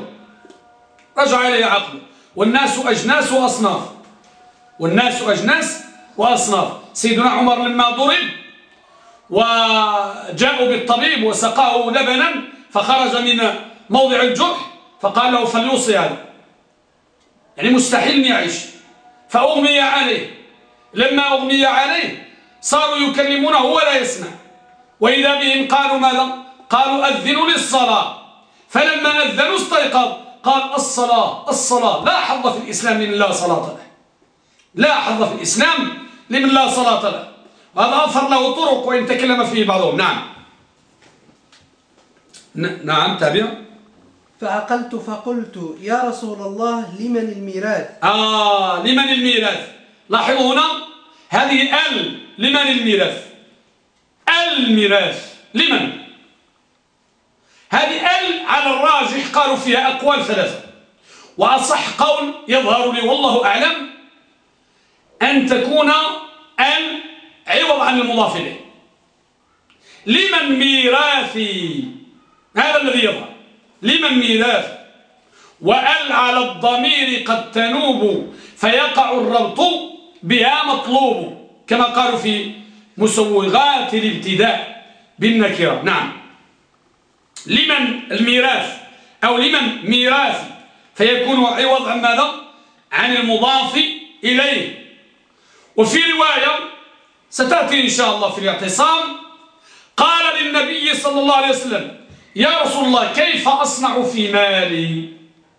والناس أجناس وأصناف. سيدنا عمر لما ضرب وجاءوا بالطبيب وسقاه لبنا فخرج من موضع الجرح، فقال له فليوصي هذا، يعني مستحيل يعيش. فأغمي عليه. لما أغمي عليه صاروا يكلمونه ولا يسمع، وإذا بهم قالوا ماذا؟ قالوا أذنوا للصلاة. فلما أذنوا استيقظ، قال الصلاة لا حظ في الإسلام لمن لا صلاة له. لا حظ في الإسلام لمن لا صلاة له. وهذا أثر له طرق وإن تكلم فيه بعضهم. نعم تابع. فعقلت فقلت يا رسول الله لمن الميراث؟ لمن الميراث. لاحظوا هنا هذه لمن الميراث. الميراث لمن؟ هذه على الراجح قالوا فيها أقوال 3، وأصح قول يظهر لي والله أعلم أن تكون عوض عن المضاف إليه. لمن ميراثي، هذا الذي يظهر. لمن ميراث. على الضمير قد تنوب فيقع الربط بها مطلوب، كما قالوا في مسوغات الابتداء بالنكرة. لمن الميراث أو لمن ميراث، فيكون عوض عن ماذا؟ عن المضاف إليه. وفي رواية ستأتي إن شاء الله في الاعتصام، قال للنبي صلى الله عليه وسلم يا رسول الله كيف أصنع في مالي؟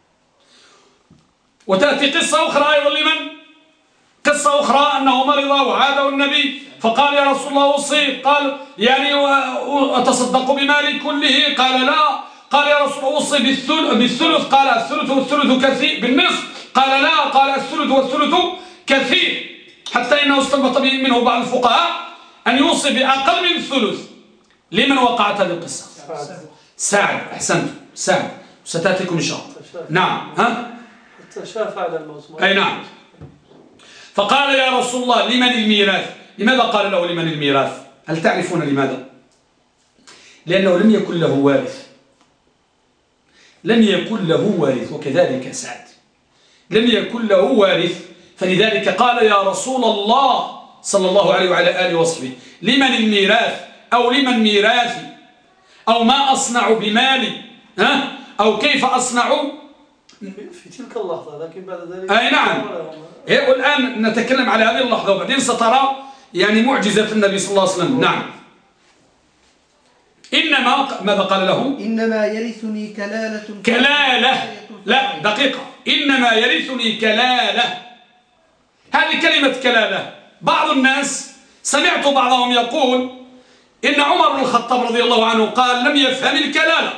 وتأتي قصة أخرى أيضا لمن؟ قصة أخرى أنه مرض وعاده النبي فقال يا رسول الله أوصي، قال يعني أتصدق بمالي كله؟ قال لا. قال يا رسول الله أوصي بالثلث. قال الثلث والثلث كثير. بالنصف؟ قال لا. قال الثلث والثلث كثير. حتى إنه استنبط منه بعض الفقهاء أن يوصي بأقل من الثلث. لمن وقعت هذه القصة؟ سعد. أحسنت، سعد، ستأتيكم إن شاء الله. نعم. شاف على الموت. أي نعم. فقال يا رسول الله لمن الميراث. لماذا قال له لمن الميراث؟ هل تعرفون لماذا؟ لأنه لم يكن له وارث. لم يكن له وارث. وكذلك سعد لم يكن له وارث، فلذلك قال يا رسول الله صلى الله عليه وعلى آله وصحبه لمن الميراث، أو لمن ميراثي، أو ما أصنع بمالي، أو كيف أصنع في تلك اللحظة. لكن بعد ذلك أي نعم. والآن نتكلم على هذه اللحظة، وبعدين سترى يعني معجزة النبي صلى الله عليه وسلم. نعم. إنما ماذا قال له؟ إنما يرثني كلالة. كلالة. لا دقيقة. إنما يرثني كلالة. هذه كلمة كلالة. بعض الناس سمعت بعضهم يقول إن عمر بن الخطاب رضي الله عنه قال لم يفهم الكلالة،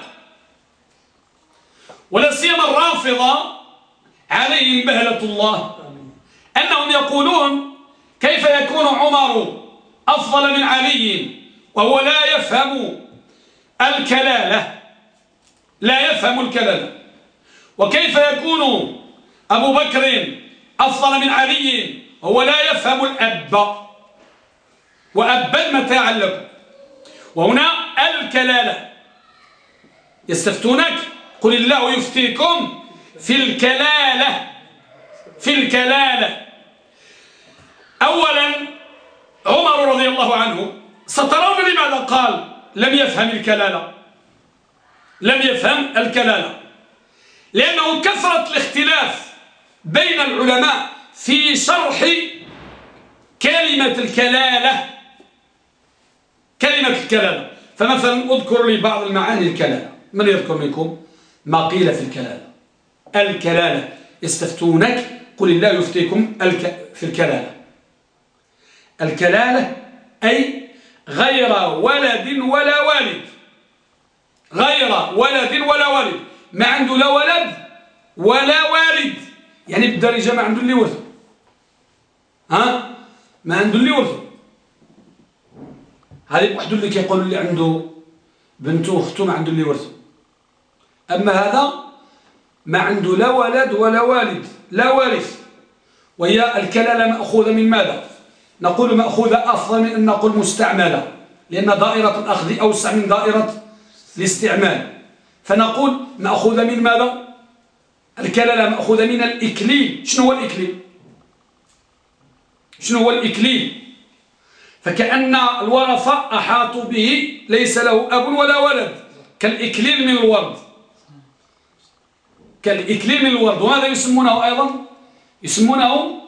ولا سيما الرافضة عليهم بهلة الله أنهم يقولون كيف يكون عمر أفضل من علي وهو لا يفهم الكلالة. لا يفهم الكلالة. وكيف يكون أبو بكر أفضل من علي وهو لا يفهم الأب، وأبا متاعا لكم. وهنا الكلالة. يستفتونك قل الله يفتيكم في الكلالة. في الكلالة. أولا عمر رضي الله عنه سترون لماذا قال لم يفهم الكلالة. لم يفهم الكلالة لأنه كثرة الاختلاف بين العلماء في شرح كلمة الكلالة. كلمة الكلالة. فمثلا اذكر لي بعض المعاني الكلالة. من يذكر منكم ما قيل في الكلالة؟ الكلالة يستفتونك قل الله يفتيكم في الكلالة. الكلالة أي غير ولد ولا والد، غير ولد ولا والد، ما عنده لا ولد ولا والد، يعني بالدارجة ما عنده اللي ورثه، ما عنده اللي ورثه. هذا وحده اللي كيقول اللي عنده بنته واخته ما عنده اللي ورثه. أما هذا ما عنده لا ولد ولا والد، لا وارث. وهي الكلالة مأخوذة من ماذا؟ نقول مأخوذة أفضل من أن نقول مستعملة، لأن دائرة الأخذ أوسع من دائرة الاستعمال. فنقول مأخوذة من ماذا؟ الكلالة مأخوذة من الإكليل. شنو هو الإكليل؟ شنو هو الإكليل؟ فكأن الورثة أحاطوا به ليس له أب ولا ولد، كالإكليل من الورد، كالإكليل من الورد. وهذا يسمونه أيضا، يسمونه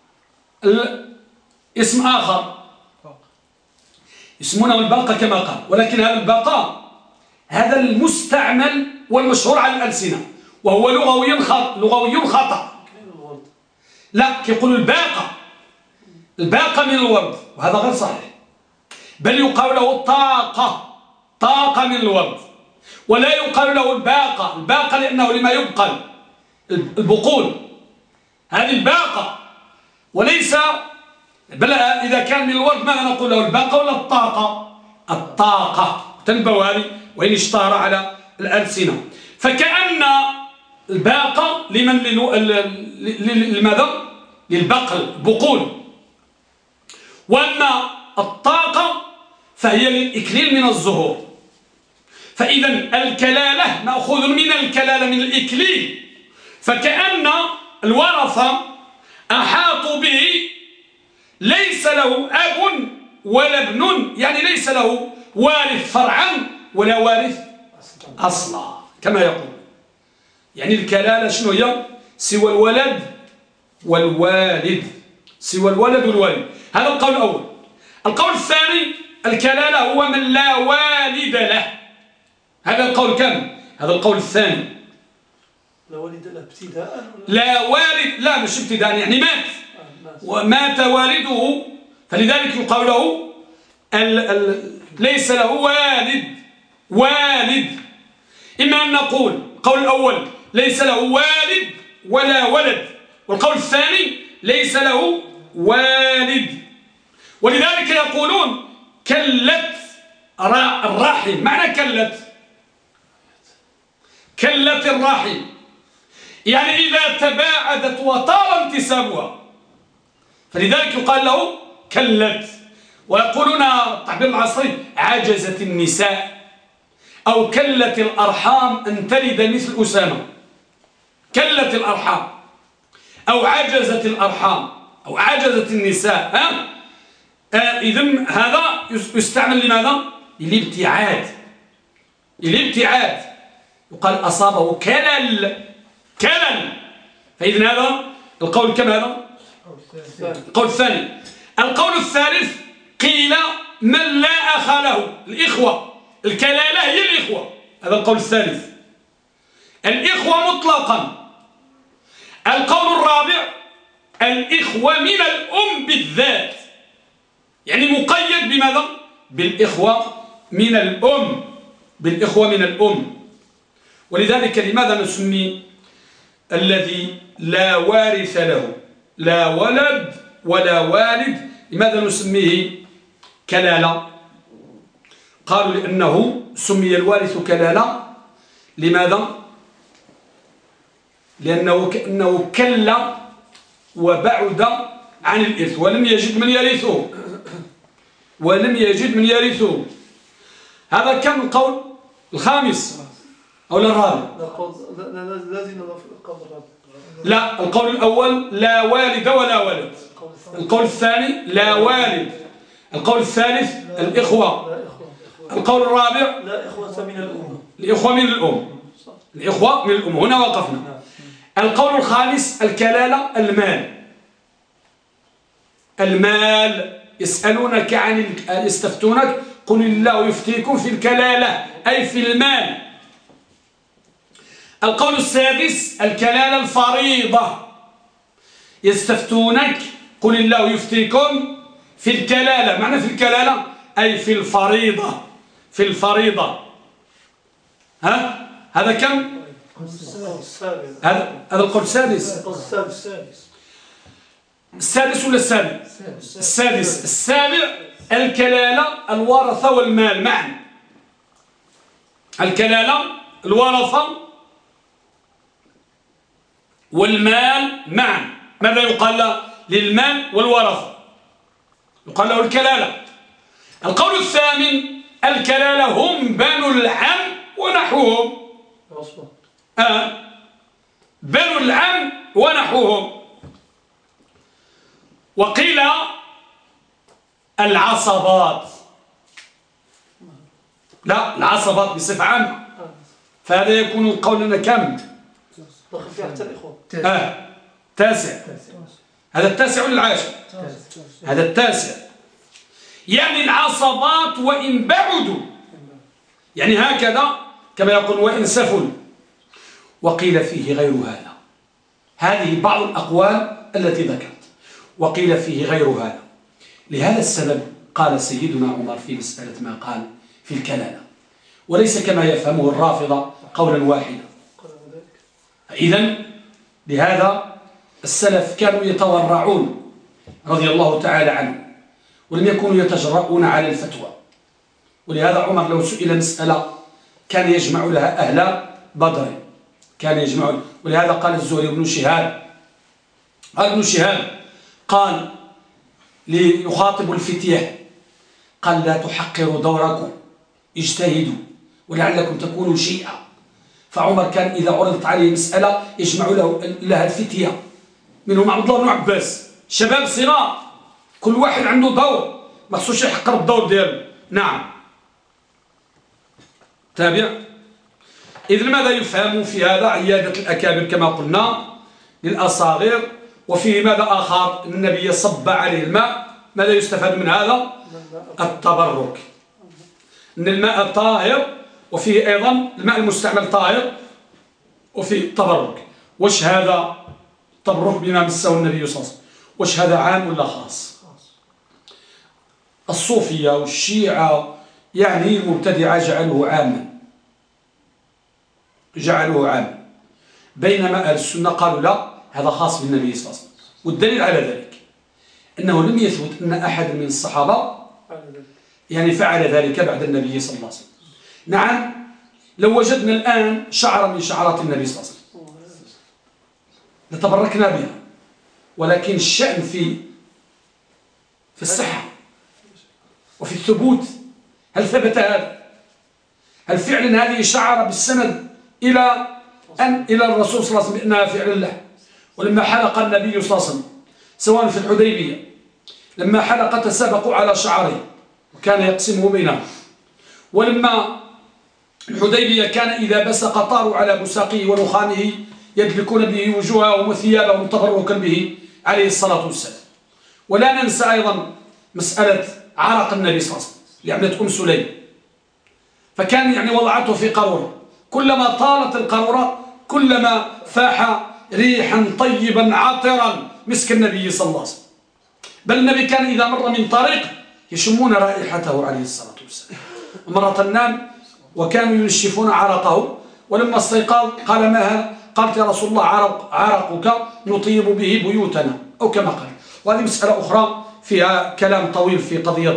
اسم آخر، يسمونه الباقة كما قال. ولكن هذا الباقة هذا المستعمل والمشهور على الألسنة، وهو لغوي خطأ. لا، كيقولوا الباقة، الباقة من الورد، وهذا غير صحيح. بل يقال له الطاقة، طاقة من الورد، ولا يقال له الباقة. الباقة لأنه لما يبقل البقول، هذه الباقة. وليس بل إذا كان من الورد ماذا نقول له؟ الباقة ولا الطاقة؟ الطاقة. تنبوا هذه وإن اشتهر على الألسنة. فكأن الباقة لمن لماذا؟ للبقل، بقول. وأما الطاقة فهي للإكليل من الزهور. فإذا الكلالة مأخوذ من الكلالة من الإكليل. فكأن الورثة أحاطوا به ليس له أب ولا ابن، يعني ليس له وارث فرعا ولا وارث أصلا كما يقول. يعني الكلالة شنو هي؟ سوى الولد والوالد، سوى الولد والوالد. هذا القول الأول. القول الثاني الكلالة هو من لا والد له. هذا القول كم؟ هذا القول الثاني. لا والد له ابتداء؟ لا والد، لا مش ابتداء، يعني مات ومات والده، فلذلك يقال له ليس له والد. إما أن نقول القول الأول ليس له والد ولا ولد، والقول الثاني ليس له والد. ولذلك يقولون كلت الرحم. معنى كلت الرحم يعني إذا تباعدت وطال انتسابها، فلذلك يقال له كلت. ويقولون التعبير العصري عجزت النساء، أو كلت الأرحام أن تلد مثل أسامة. كلت الأرحام أو عجزت الأرحام أو عجزت النساء. إذن هذا يستعمل لماذا؟ للابتعاد. يقال أصابه كلل. فإذن هذا القول كم هذا؟ القول الثاني. القول الثالث قيل من لا أخ له، الإخوة. الكلالة هي الإخوة. هذا القول الثالث، الإخوة مطلقا. القول الرابع الإخوة من الأم بالذات، يعني مقيد بماذا؟ بالإخوة من الأم، بالإخوة من الأم. ولذلك لماذا نسمي الذي لا وارث له، لا ولد ولا والد، لماذا نسميه كلالة؟ قالوا لأنه سمي الوارث كلالة. لماذا؟ لأنه كأنه كل وبعد عن الإرث ولم يجد من يرثه. هذا كم القول الخامس أو الرابع؟ لازم نضاف القول الرابع. لا، القول الأول لا والد ولا ولد. القول الثاني لا والد. القول الثالث الإخوة. القول الرابع لا إخوة من الأم. الإخوة من الأم. الإخوة من الأم. هنا وقفنا. القول الخامس الكلالة المال. يسألونك عن يستفتونك قل الله يفتيكم في الكلالة أي في المال. القول السادس الكلالة الفريضة، يستفتونك قل الله يفتيكم في الكلالة، معنى في الكلالة أي في الفريضة، في الفريضة. ها هذا كم؟ هذا القول السادس. السادس ولا السابع؟ السادس. السابع الكلالة الورثة والمال معا. الكلالة الورثة والمال معا. ماذا يقال للمال والورثة؟ يقال له الكلالة. القول الثامن الكلالة هم بنو العم ونحوهم. بنو العم ونحوهم. وقيل العصبات، لا العصبات بصفة عامة، فهذا يكون قولنا كم؟ تاسع. هذا التاسع ولا العاشر؟ هذا التاسع. يعني العصبات وإن بعدوا، يعني هكذا كما يقول وإن سفلوا. وقيل فيه غير هذا. هذه بعض الأقوال التي ذكرت. وقيل فيه غير هذا. لهذا السبب قال سيدنا عمر في مسألة ما قال في الكلالة، وليس كما يفهمه الرافضة قولا واحدا. إذن لهذا السلف كانوا يتورعون رضي الله تعالى عنه، ولم يكونوا يتجرؤون على الفتوى. ولهذا عمر لو سئل مسألة كان يجمع لها أهل بدر، كان يجمع. ولهذا قال الزهري بن شهاب، قال ابن شهاب قال ليخاطب الفتية، قال لا تحقروا دوركم، اجتهدوا ولعلكم تكونوا شيئا. فعمر كان إذا عرضت عليه مسألة يجمع لها الفتية، منهم عبد الله بن عباس، شباب صغار كل واحد عنده دور، ما خصوش يحقر الدور ديالو. نعم تابع. إذن ماذا يفهم في هذا؟ عيادة الأكابر كما قلنا للأصاغر. وفيه ماذا آخر؟ النبي صب عليه الماء. ماذا يستفاد من هذا؟ التبرك، أن الماء طاهر، وفيه أيضا الماء المستعمل طاهر، وفيه التبرك. وش هذا التبرك بما مسه النبي صلى الله عليه وسلم؟ وش هذا عام ولا خاص؟ الصوفية والشيعة يعني المبتدعة جعلوه عاما، بينما أهل السنة قالوا لا، هذا خاص بالنبي صلى الله عليه وسلم. والدليل على ذلك أنه لم يثبت أن أحد من الصحابة يعني فعل ذلك بعد النبي صلى الله عليه وسلم. نعم لو وجدنا الآن شعرا من شعرات النبي صلى الله عليه وسلم لتبركنا بها، ولكن الشأن في الصحة وفي الثبوت. هل ثبت هذا؟ هل فعلا هذه شعر بالسند إلى الرسول صلى الله عليه وسلم بأنها فعل له؟ ولما حلق النبي صلى الله عليه وسلم سواء في الحديبية، لما حلق تسابقوا على شعره وكان يقسمه بينهم. ولما الحديبية كان إذا بسق طاروا على بساقه ونخامه يدلكون به وجوههم وثيابهم تبركا به عليه الصلاة والسلام. ولا ننسى أيضا مسألة عرق النبي صلى الله عليه وسلم لعملة سليم، فكان يعني وضعته في قارورة، كلما طالت القارورة كلما فاح ريحا طيبا عطرا مسك النبي صلى الله عليه وسلم. بل النبي كان إذا مر من طريق يشمون رائحته عليه الصلاة والسلام. مرة نام وكانوا ينشفون عرقه، ولما استيقظ قال ما هذا؟ قالت يا رسول الله عرقك نطيب به بيوتنا، أو كما قال. وهذه مسألة أخرى فيها كلام طويل في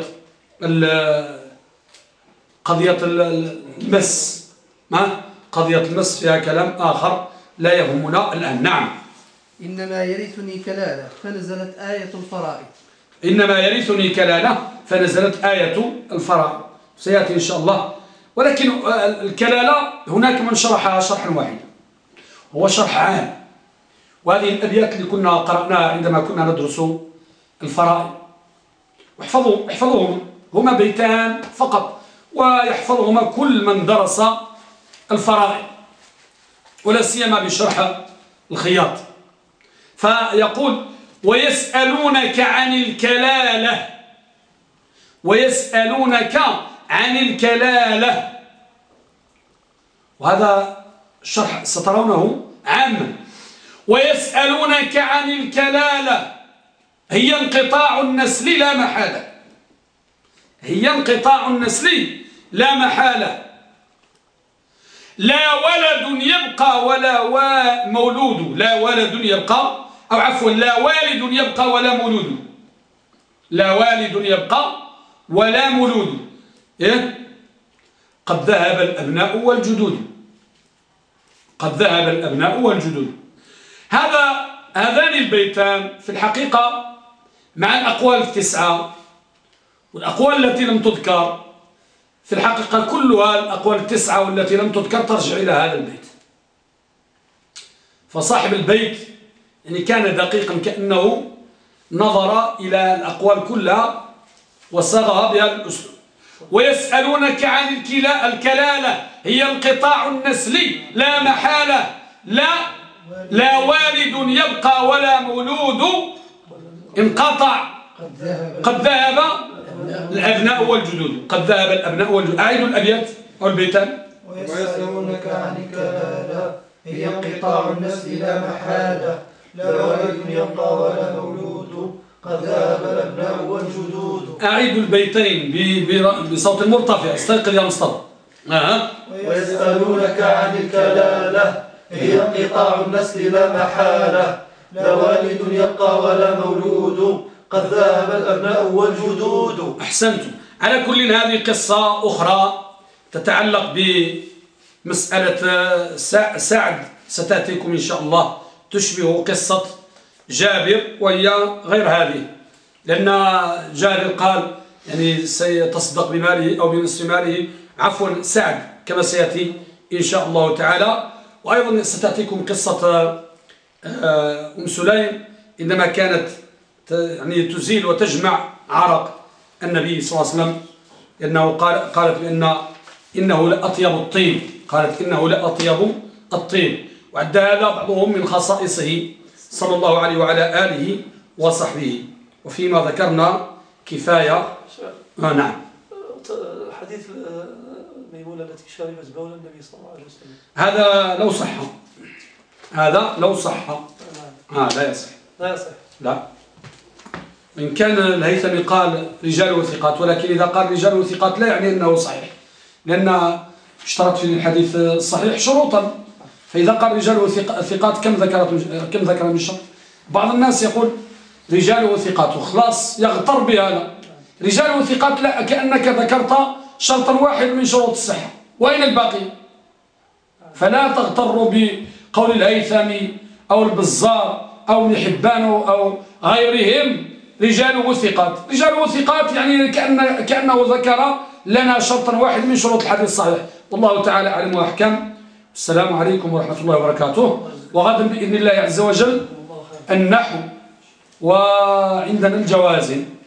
قضية المس. قضية المس فيها كلام آخر لا يهمنا الآن. نعم. إنما يرثني كلالة فنزلت آية الفرائض. إنما يرثني كلالة فنزلت آية الفرائض، سيأتي إن شاء الله. ولكن الكلالة هناك من شرحها شرحا واحدا، هو شرح عام. وهذه الأبيات اللي كنا قرأناها عندما كنا ندرس الفرائض، احفظوهم، هما بيتان فقط، ويحفظهما كل من درس الفرائض، ولا سيما بشرح الخياط. فيقول ويسألونك عن الكلالة، ويسألونك عن الكلالة، وهذا الشرح سترونه عاما. ويسألونك عن الكلالة هي انقطاع النسل لا محالة، هي انقطاع النسل لا محالة. لا ولد يبقى ولا مولود، لا ولد يبقى، أو عفوا لا والد يبقى ولا مولود، لا والد يبقى ولا مولود. إيه؟ قد ذهب الأبناء والجدود، قد ذهب الأبناء والجدود. هذان البيتان في الحقيقة مع الأقوال التسعة والأقوال التي لم تذكر، في الحقيقة كلها الأقوال التسعة والتي لم تذكر ترجع إلى هذا البيت. فصاحب البيت يعني كان دقيقا، كأنه نظر إلى الأقوال كلها وصاغها بهذا الأسلوب. ويسألونك عن الكلالة هي انقطاع النسل لا محالة. لا والد يبقى ولا مولود انقطع، قد ذهب الأبناء والجدود، قد ذهب الأبناء والجدود. أعيد الأبيات أو البيتان. ويسألونك عن الكلالة هي انقطاع النسل لا محالة. لا والد يبقى ولا مولود قد ذهب الأبناء والجدود. أعيد البيتين بصوت مرتفع، استيقظ يا مصطفى. ويسألونك عن الكلالة هي انقطاع النسل لا محالة. لا والد يبقى ولا مولود قد ذهب الأبناء والجدود. أحسنتم. على كل هذه قصة أخرى تتعلق بمسألة سعد ستأتيكم إن شاء الله، تشبه قصة جابر وهي غير هذه، لأن جابر قال يعني سيتصدق بماله أو بنصف ماله، عفوا سعد كما سيأتي إن شاء الله تعالى. وأيضا ستأتيكم قصة أم سليم عندما كانت يعني تزيل وتجمع عرق النبي صلى الله عليه وسلم، لأنه قالت إنه لأطيب الطيب، قالت إنه لأطيب الطيب، وعد هذا بعضهم من خصائصه صلى الله عليه وعلى آله وصحبه. وفيما ذكرنا كفاية. نعم. حديث ميمونة التي شربت بول النبي صلى الله عليه وسلم، هذا لو صح، هذا لو صح. لا يصح، لا يصح، لا. إن كان الهيثمي قال رجال وثقات، ولكن إذا قال رجال وثقات لا يعني أنه صحيح، لأن اشترط في الحديث الصحيح شروطا. فإذا قال رجال وثقات كم ذكر من شرط؟ بعض الناس يقول رجال وثقات وخلاص يغتر بهذا. رجال وثقات لا، كأنك ذكرت شرطا واحد من شروط الصحة، وأين الباقي؟ فلا تغتروا بقول الهيثمي أو البزار أو ابن حبان أو غيرهم رجال وثقات. رجال وثقات يعني كأنه ذكر لنا شرطا واحد من شروط الحديث الصحيح. والله تعالى أعلم وأحكم. السلام عليكم ورحمة الله وبركاته. وغدا بإذن الله عز وجل النحو، وعندنا الجوازم.